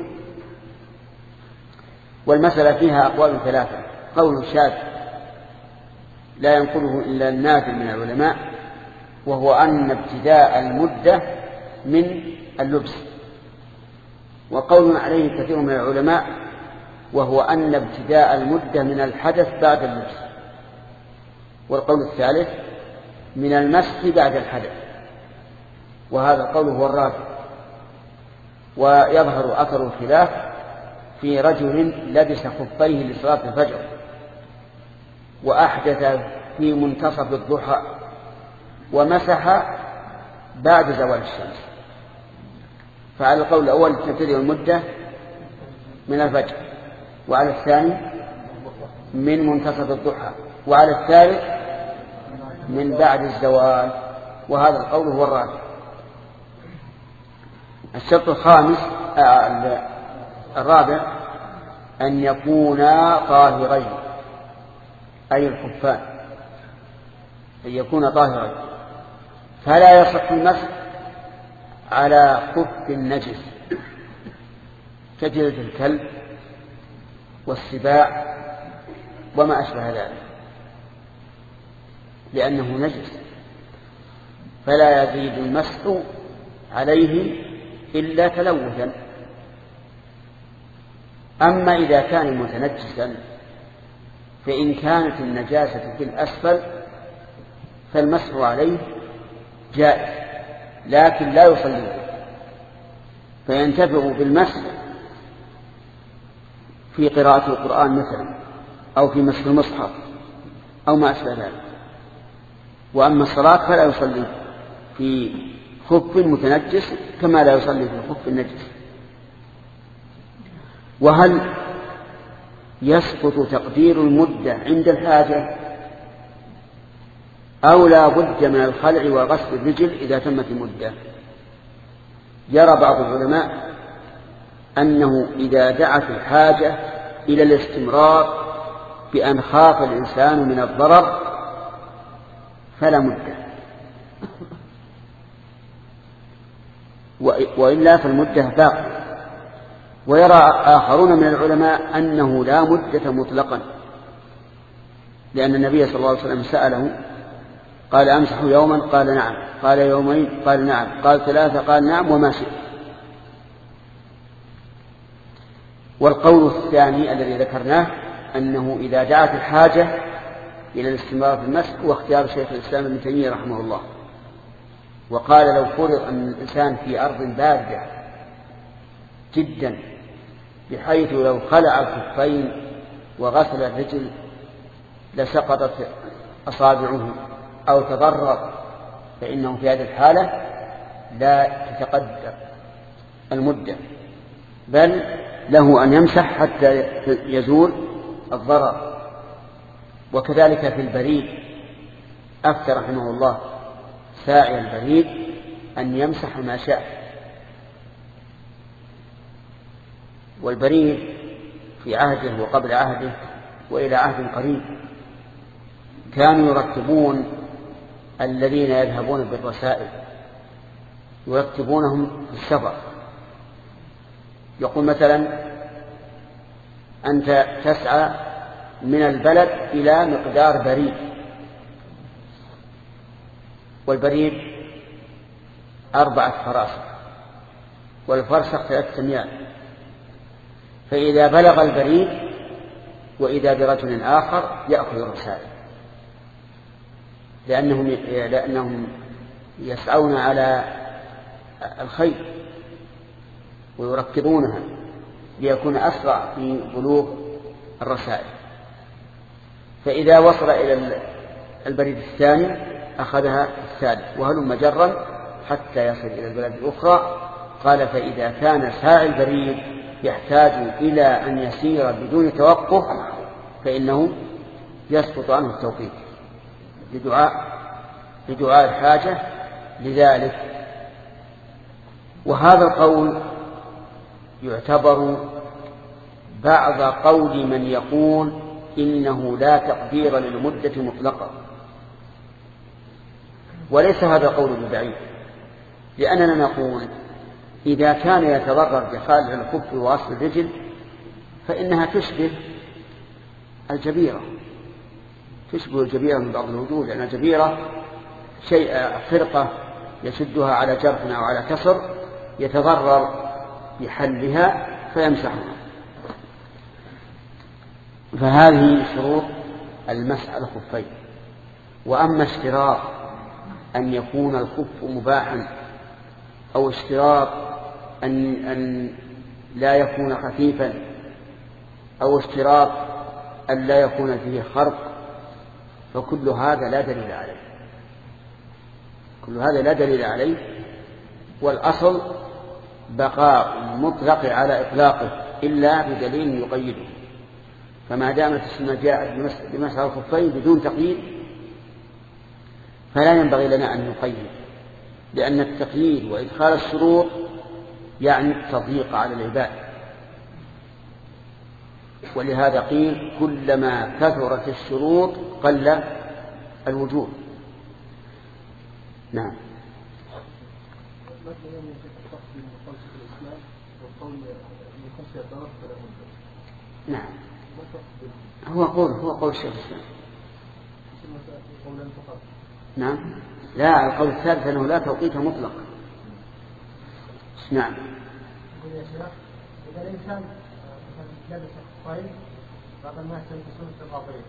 والمسألة فيها أقوال ثلاثة: قول شاذ لا ينقله إلا النادر من العلماء، وهو أن ابتداء المدة من اللبس، وقول عليه كثير من العلماء وهو أن ابتداء المدة من الحدث بعد اللبس، والقول الثالث من المسح بعد الحدث، وهذا القول هو الراجح. ويظهر أثر الخلاف في رجل لبس خفيه لصلاة الفجر وأحدث في منتصف الضحى ومسح بعد زوال الشمس، فعلى القول الأول تبتدئ المدة من الفجر، وعلى الثاني من منتصف الضحى، وعلى الثالث من بعد الزوال، وهذا القول هو الراجح. الشرط الخامس آه الرابع أن يكونا طاهرين، أي الخفان أن يكون طاهرين، فلا يصح المسح على خف النجس كجلد الكلب والسباع وما أشبه ذلك، لأنه نجس، فلا يزيد المسح عليه إلا تلوثا. أما إذا كان متنجسا فإن كانت النجاسة في الأسفل فالمسح عليه جائز، لكن لا يصلي به، فينتفع بالمسح في قراءة القرآن مثلا، أو في مسح المصحف أو ما أشبه ذلك. وأما الصلاة فلا يصلي في خف متنجس كما لا يصلي في خف النجس. وهل يسقط تقدير المدة عند الحاجة أو لا بد من الخلع وغسل الرجل إذا تمت المدة؟ يرى بعض العلماء أنه إذا دعت الحاجة إلى الاستمرار بأن خاف الإنسان من الضرر فلا مدة، وإلا فالمدة باقية. ويرى آخرون من العلماء أنه لا مدة مطلقا، لأن النبي صلى الله عليه وسلم سأله قال أمسح يوما؟ قال نعم. قال يومين؟ قال نعم. قال ثلاثة؟ قال نعم وما شئت. والقول الثاني الذي ذكرناه أنه إذا دعت الحاجة إلى الاستمرار في المسح، واختيار شيخ الإسلام ابن تيمية رحمه الله، وقال لو فرض أن الإنسان في أرض باردة جدا بحيث لو خلع الكفين وغسل الرجل لسقطت أصابعه أو تضرر، فإنه في هذه الحالة لا تتقدر المدة، بل له أن يمسح حتى يزول الضرر. وكذلك في البريد، أفتى رحمه الله ساعي البريد أن يمسح ما شاء. والبريد في عهده وقبل عهده وإلى عهد قريب كانوا يرتبون الذين يذهبون بالرسائل، يرتبونهم في السفر. يقول مثلا أنت تسعى من البلد إلى مقدار بريد، والبريد أربعة فراسخ، والفرسخ ثلاثة أميال. فإذا بلغ البريد وإذا برجل آخر يأخذ الرسائل، لأنهم لأنهم يسعون على الخير ويركضونها ليكون أسرع في بلوغ الرسائل. فإذا وصل إلى البريد الثاني أخذها الثالث، وهلم جرا حتى يصل إلى البلد الأخرى. قال: فإذا كان ساعي البريد يحتاج إلى أن يسير بدون توقف فإنه يسقط عنه التوقيت لدعاء لدعاء الحاجة لذلك. وهذا القول يعتبر بعض قول من يقول إنه لا تقدير للمدة مطلقة، وليس هذا قول ببعيد، لأننا نقول إذا كان يتضرر بخالع الخف وأصل الرجل فإنها تشبه الجبيرة، تشبه الجبيرة من بعض الوجوه، لأن الجبيرة شيء فرقة يشدها على جرح أو على كسر يتضرر بحلها فيمسحها. فهذه شروط المسح على الخفين. وأما اشتراط أن يكون الخف مباحا أو اشتراط أن, أن لا يكون خفيفا أو اشتراط أن لا يكون فيه خرق، فكل هذا لا دليل عليه، كل هذا لا دليل عليه. والأصل بقاء المطلق على إطلاقه إلا بدليل يقيده. فما دامت السنة جاءت بمسح الخفين بدون تقييد فلا ينبغي لنا أن نقيد، لأن التقييد وإدخال الشروط يعني التضييق على العباد. ولهذا قيل: كلما كثرت الشروط قل الوجوب. نعم. نعم، هو قول هو قول الشيخ الإسلام. نعم، لا، القول الثالث أنه لا توقيت مطلق. نعم. إذا الإنسان لبس الخفين بعض الناس يلبسون الرباطين،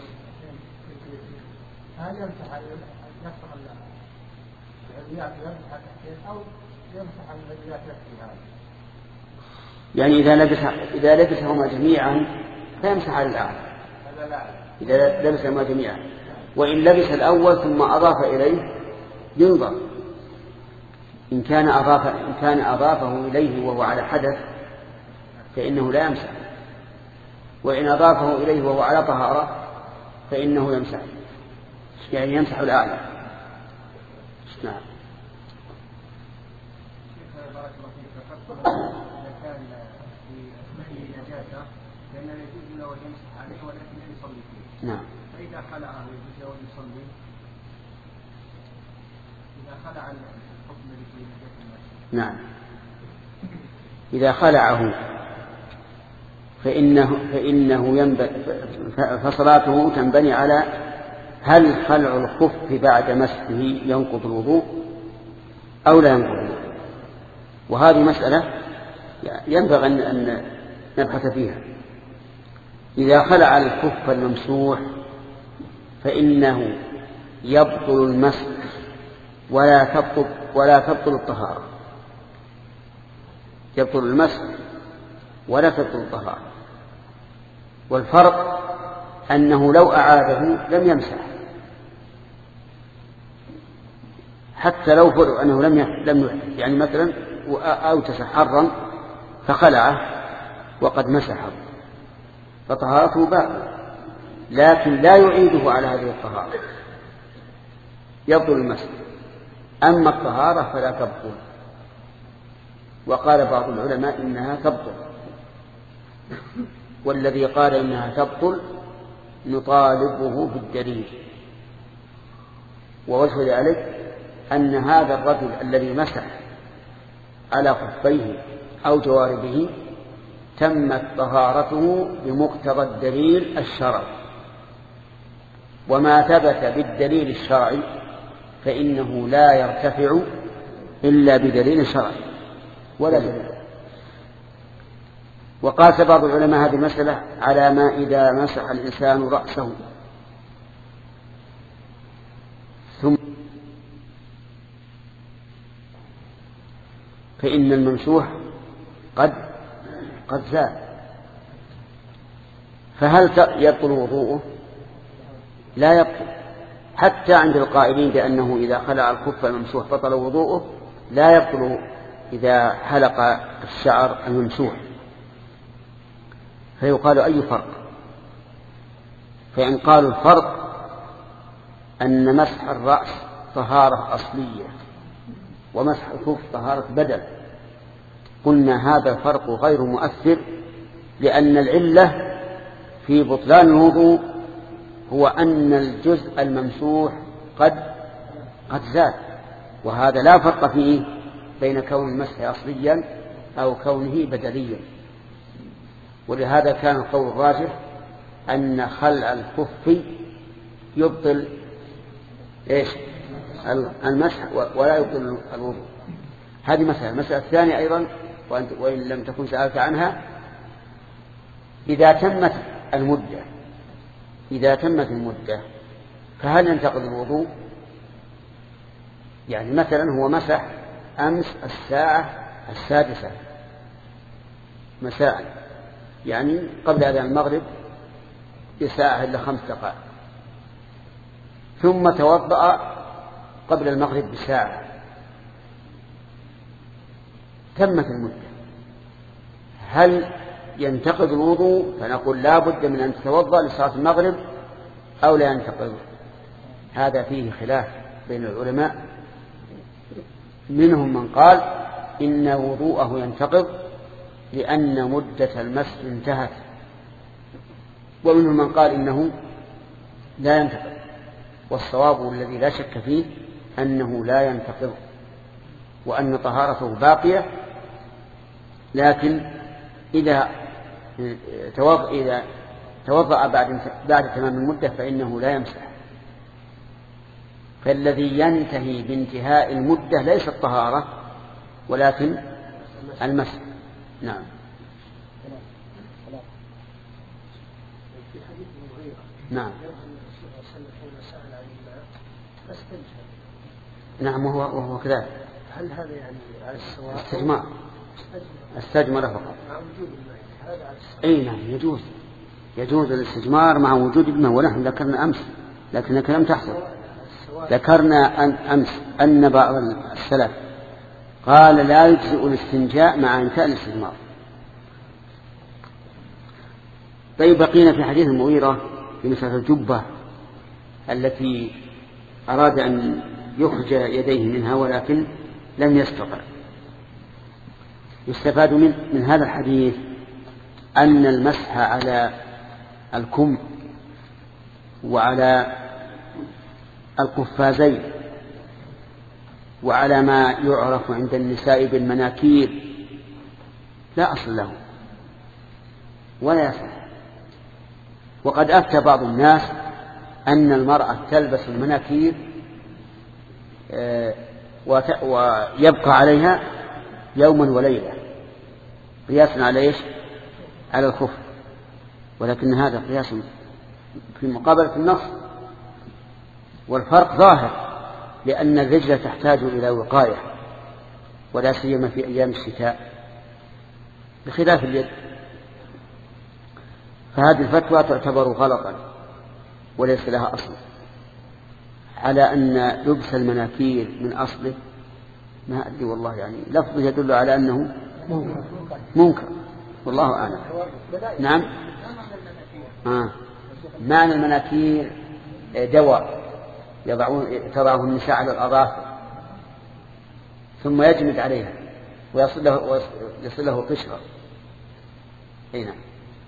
هل يمسح يمسح العليات يمسح تحتين أو يمسح العليات يكفي هذا؟ يعني إذا لبس إذا لبسهما جميعا فيمسح على الأعلى، إذا لبسهما جميعا. وإن لبس الأول ثم أضاف إليه ينظر، إن كان أضاف إن كان أضافه إليه وهو على حدث فإنه لا يمسح، وإن أضافه إليه وهو على طهارة فإنه يمسح، يعني يمسح الأعلى. نعم. نعم. فإذا خلعه يجوز أن يصلي، إذا خلع الحكم الذي فيه نجاسة. نعم، إذا خلعه فإنه فإنه ينبغي فصلاته تنبني على هل خلع الخف بعد مسحه ينقض الوضوء أو لا ينقض الوضوء. وهذه مسألة ينبغي أن نبحث فيها. إذا خلع الخف الممسوح فإنه يبطل المسح ولا تبطل ولا تبطل الطهارة، يبطل المسح ولا تبطل الطهارة. والفرق أنه لو أعاده لم يمسح، حتى لو فرض أنه لم لم يحدث، يعني مثلا أوتس حرا فخلعه وقد مسحه فطهارته باقية، لكن لا يعيده على هذه الطهارة، يبطل المسح. أما الطهارة فلا تبطل، وقال بعض العلماء إنها تبطل، والذي قال إنها تبطل نطالبه بالدليل. ووجه ذلك أن هذا الرجل الذي مسح على خفيه أو جواربه تمت طهارته بمقتضى الدليل الشرعي، وما ثبت بالدليل الشرعي فإنه لا يرتفع إلا بدليل شرعي ولا دليل. وقاس بعض العلماء هذه المسألة على ما إذا مسح الإنسان رأسه ثم فإن الممسوح قد قد زال، فهل يبطل وضوءه؟ لا يبطل، حتى عند القائلين بأنه إذا خلع الخف الممسوح بطل وضوءه لا يبطل إذا حلق الشعر الممسوح. فيقال أي فرق؟ فإن قالوا الفرق أن مسح الرأس طهارة أصلية ومسح الخف طهارة بدل، قلنا هذا الفرق غير مؤثر، لأن العلة في بطلان الوضوء هو أن الجزء الممسوح قد قد زاد، وهذا لا فرق فيه بين كون المسح أصليا أو كونه بدليا. ولهذا كان القول الراجح أن خلع الخف يبطل إيش المسح ولا يبطل الوضوء. هذه مسألة. المسألة الثانية أيضا وإن لم تكن سألت عنها، إذا تمت المدة إذا تمت المدة فهل ينتقض الوضوء؟ يعني مثلا هو مسح أمس الساعة السادسة مساء، يعني قبل أذان المغرب بساعة إلا خمس دقائق، ثم توضأ قبل المغرب بساعة، تمت المدة، هل ينتقض الوضوء؟ فنقول لا بد من أن تتوضأ لصلاة المغرب أو لا ينتقض. هذا فيه خلاف بين العلماء، منهم من قال إن وضوءه ينتقض لأن مدة المسح انتهت، ومنهم من قال إنه لا ينتقض، والصواب الذي لا شك فيه أنه لا ينتقض وأن طهارته باقية، لكن إذا توضأ إذا توضأ بعد بعد تمام المدة فإنه لا يمسح. فالذي ينتهي بانتهاء المدة ليس الطهارة ولكن المسح. نعم. نعم. نعم وهو وهو كذلك. هل هذا يعني على السواء؟ استجمار استجمر فقط. أي نعم يجوز يجوز الاستجمار مع وجود الماء، ونحن ذكرنا أمس لكنك لم تحصل. ذكرنا أن أمس أن بعض السلف قال لا يجزئ الاستنجاء مع انتهاء الاستجمار. طيب بقينا في حديث المغيرة في مسألة الجبة التي أراد أن يخرج يديه منها ولكن لم يستطع. يستفاد من, من هذا الحديث أن المسح على الكم وعلى القفازين وعلى ما يعرف عند النساء بالمناكير لا أصل له ولا يصح. وقد أفتى بعض الناس أن المرأة تلبس المناكير ويبقى عليها يوما وليلة قياسا على إيش؟ على الخف، ولكن هذا قياس في مقابلة النص، والفرق ظاهر لأن الرجل تحتاج إلى وقاية ولا سيما في أيام الشتاء بخلاف اليد. فهذه الفتوى تعتبر غلطا وليس لها أصل، على أن لبس المناكير من أصله ما أدري والله، يعني لفظه يدل على أنه منكر والله أعلم. نعم. آه. معنى المناكير دواء يضعون تضعه النساء على الأظافر ثم يجمد عليها ويصل له, ويصل له قشرة. أي نعم.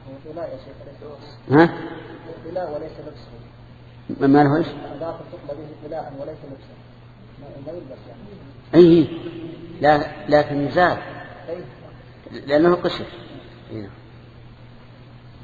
ها؟ لا وليس لبسه. ما له إيش؟ الأظافر تقبل به بلاء وليس لبسه. ما يلبس يعني. أي لا لكن يزال لأنه قشر. نعم.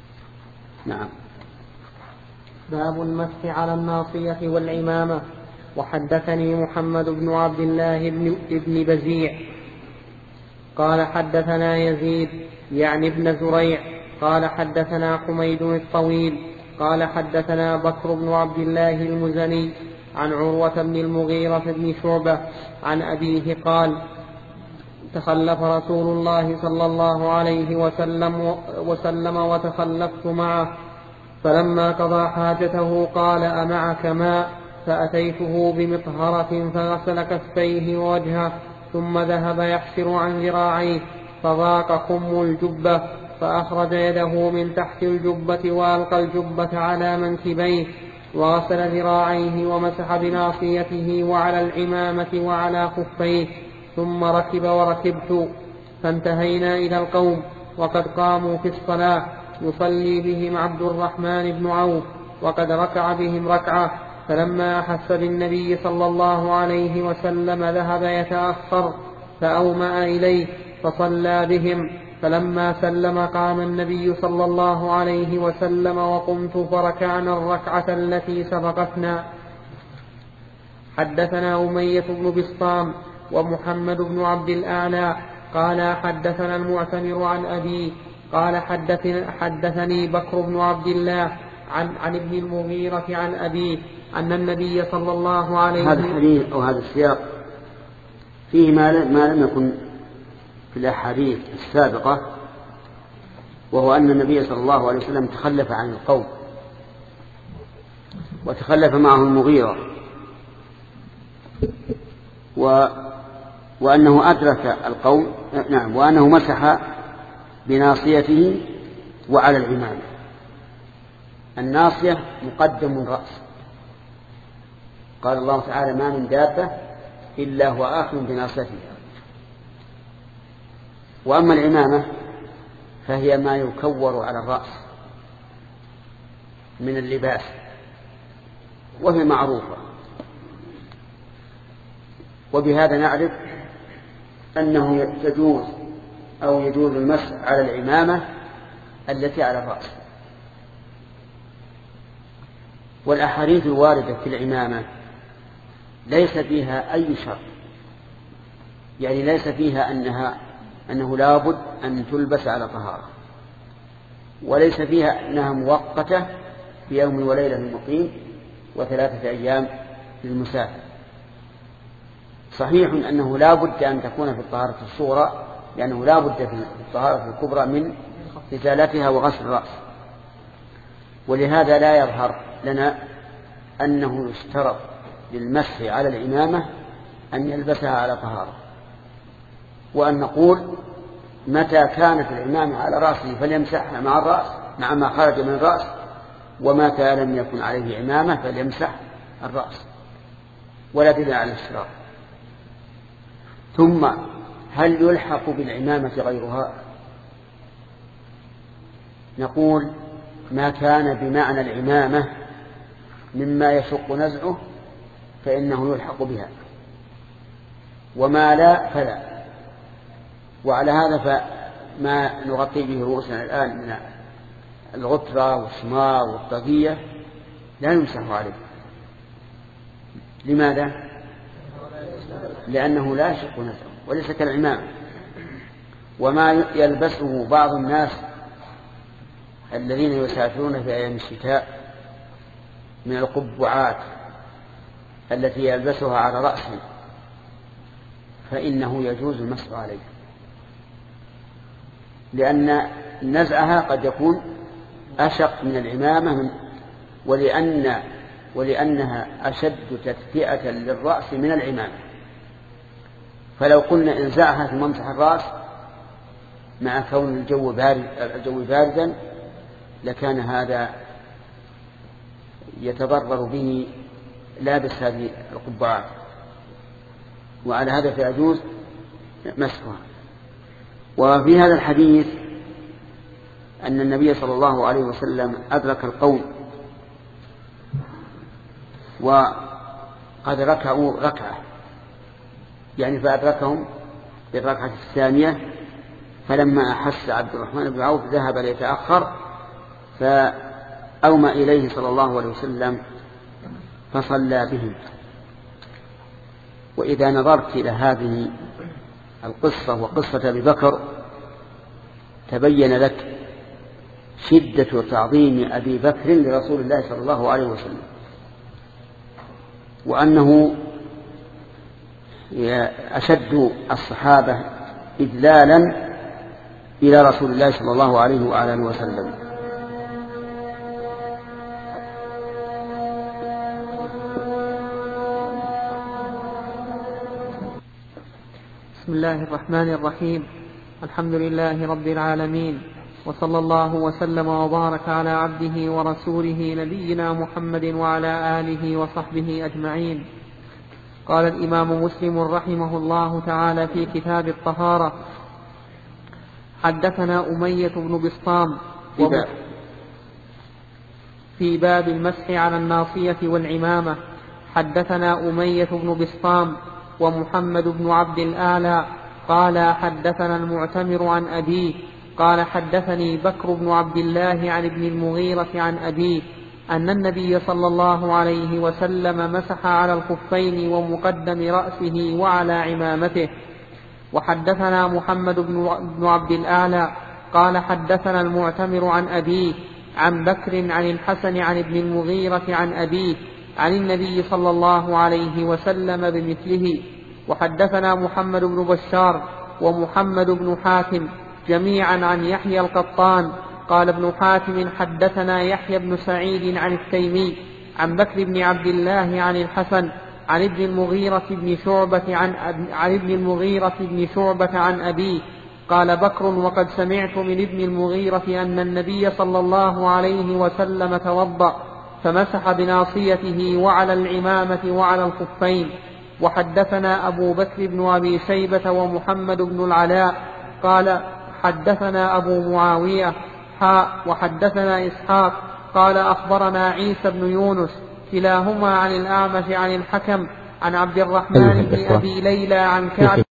نعم. باب المسح على الناصية والعمامة. وحدثني محمد بن عبد الله بن, بن بزيع قال حدثنا يزيد يعني ابن زريع قال حدثنا حميد الطويل قال حدثنا بكر بن عبد الله المزني عن عروة بن المغيرة بن شعبة عن أبيه قال تخلف رسول الله صلى الله عليه وسلم, وسلم وتخلفت معه فلما قضى حاجته قال أمعك ماء؟ فأتيته بمطهرة فغسل كفيه ووجهه ثم ذهب يحسر عن ذراعيه فضاق خم الجبة فأخرج يده من تحت الجبة وألقى الجبة على منكبيه وغسل ذراعيه ومسح بناصيته وعلى العمامة وعلى خفيه ثم ركب وركبت فانتهينا إلى القوم وقد قاموا في الصلاة يصلي بهم عبد الرحمن بن عوف وقد ركع بهم ركعة فلما أحس بالنبي صلى الله عليه وسلم ذهب يتأخر فأومأ إليه فصلى بهم فلما سلم قام النبي صلى الله عليه وسلم وقمت فركعنا الركعة التي سبقتنا. حدثنا أمية بن بسطام ومحمد بن عبد الأعلى قال حدثنا المعتمر عن أبي قال حدثني, حدثني بكر بن عبد الله عن, عن ابن المغيرة عن أبيه أن النبي صلى الله عليه وسلم. هذا الحديث أو هذا السياق فيه ما لم يكن في الأحاديث السابقة، وهو أن النبي صلى الله عليه وسلم تخلف عن القوم وتخلف معه المغيرة و وأنه أدرك القوم نعم وأنه مسح بناصيته وعلى العمامة. الناصية مقدم الرأس، قال الله تعالى ما من دابة إلا هو آخذ بناصيتها. وأما العمامة فهي ما يكور على الرأس من اللباس وهي معروفة، وبهذا نعرف أنه تجوز أو يجوز المسح على العمامة التي على الرأس. والأحاديث الواردة في العمامة ليس فيها أي شرط، يعني ليس فيها أنها أنه لابد أن تلبس على طهارة، وليس فيها أنها مؤقتة في يوم وليلة للمقيم وثلاثة أيام للمسافر. صحيح أنه لا بد أن تكون في الطهارة الصغرى، لأنه لا بد في الطهارة الكبرى من إزالتها وغسل الرأس، ولهذا لا يظهر لنا أنه يشترط للمسح على العمامة أن يلبسها على طهارة، وأن نقول متى كانت العمامة على رأسه فليمسحها مع الرأس مع ما خرج من الرأس، ومتى لم يكن عليه عمامة فليمسح الرأس، ولا دليل على الاشتراط. ثم هل يلحق بالعمامة غيرها؟ نقول ما كان بمعنى العمامة مما يشق نزعه فإنه يلحق بها، وما لا فلا. وعلى هذا فما نغطي به رؤوسنا الآن من الغترة والشماغ والطاقية لا يمسح عليه. لماذا؟ لأنه لا يشق نزعه وليس كالعمامة. وما يلبسه بعض الناس الذين يسافرون في أيام الشتاء من القبعات التي يلبسها على رأسه فإنه يجوز المسح عليه، لأن نزعها قد يكون أشق من العمامة من ولأن ولأنها أشد تدفئة للرأس من العمامة. فلو قلنا انزعها ثم امسح الرأس مع كون الجو بارد الجو باردا لكان هذا يتضرر به لابس هذه القبعات، وعلى هذا فيجوز مسحها. وفي هذا الحديث أن النبي صلى الله عليه وسلم أدرك القوم وقد ركعوا ركعة، يعني فأدركهم بالركعة الثانية، فلما أحس عبد الرحمن بن عوف ذهب ليتأخر فأومى إليه صلى الله عليه وسلم فصلى بهم. وإذا نظرت إلى هذه القصة وقصة أبي بكر تبين لك شدة تعظيم أبي بكر لرسول الله صلى الله عليه وسلم، وأنه أشد الصحابة إذلالا إلى رسول الله صلى الله عليه وعلى آله وسلم. بسم الله الرحمن الرحيم. الحمد لله رب العالمين، وصلى الله وسلم وبارك على عبده ورسوله نبينا محمد وعلى آله وصحبه أجمعين. قال الإمام مسلم رحمه الله تعالى في كتاب الطهارة: حدثنا أمية بن بسطام في باب المسح على الناصية والعمامة. حدثنا أمية بن بسطام ومحمد بن عبد الأعلى قال حدثنا المعتمر عن أبيه قال حدثني بكر بن عبد الله عن ابن المغيرة عن أبيه أن النبي صلى الله عليه وسلم مسح على الخفين ومقدم رأسه وعلى عمامته. وحدثنا محمد بن عبد الأعلى قال حدثنا المعتمر عن أبيه عن بكر عن الحسن عن ابن المغيرة عن أبيه عن النبي صلى الله عليه وسلم بمثله. وحدثنا محمد بن بشار ومحمد بن حاتم جميعا عن يحيى القطان قال ابن حاتم حدثنا يحيى بن سعيد عن التيمي عن بكر بن عبد الله عن الحسن عن ابن المغيرة بن شعبة عن, عن ابن المغيرة بن شعبة عن أبيه قال بكر: وقد سمعت من ابن المغيرة أن النبي صلى الله عليه وسلم توضأ فمسح بناصيته وعلى العمامة وعلى الخفين. وحدثنا أبو بكر بن أبي شيبة ومحمد بن العلاء قال حدثنا أبو معاوية حاء وحدثنا إسحاق قال أخبرنا عيسى بن يونس كلاهما عن الأعمش عن الحكم عن عبد الرحمن بن أبي ليلى عن كعب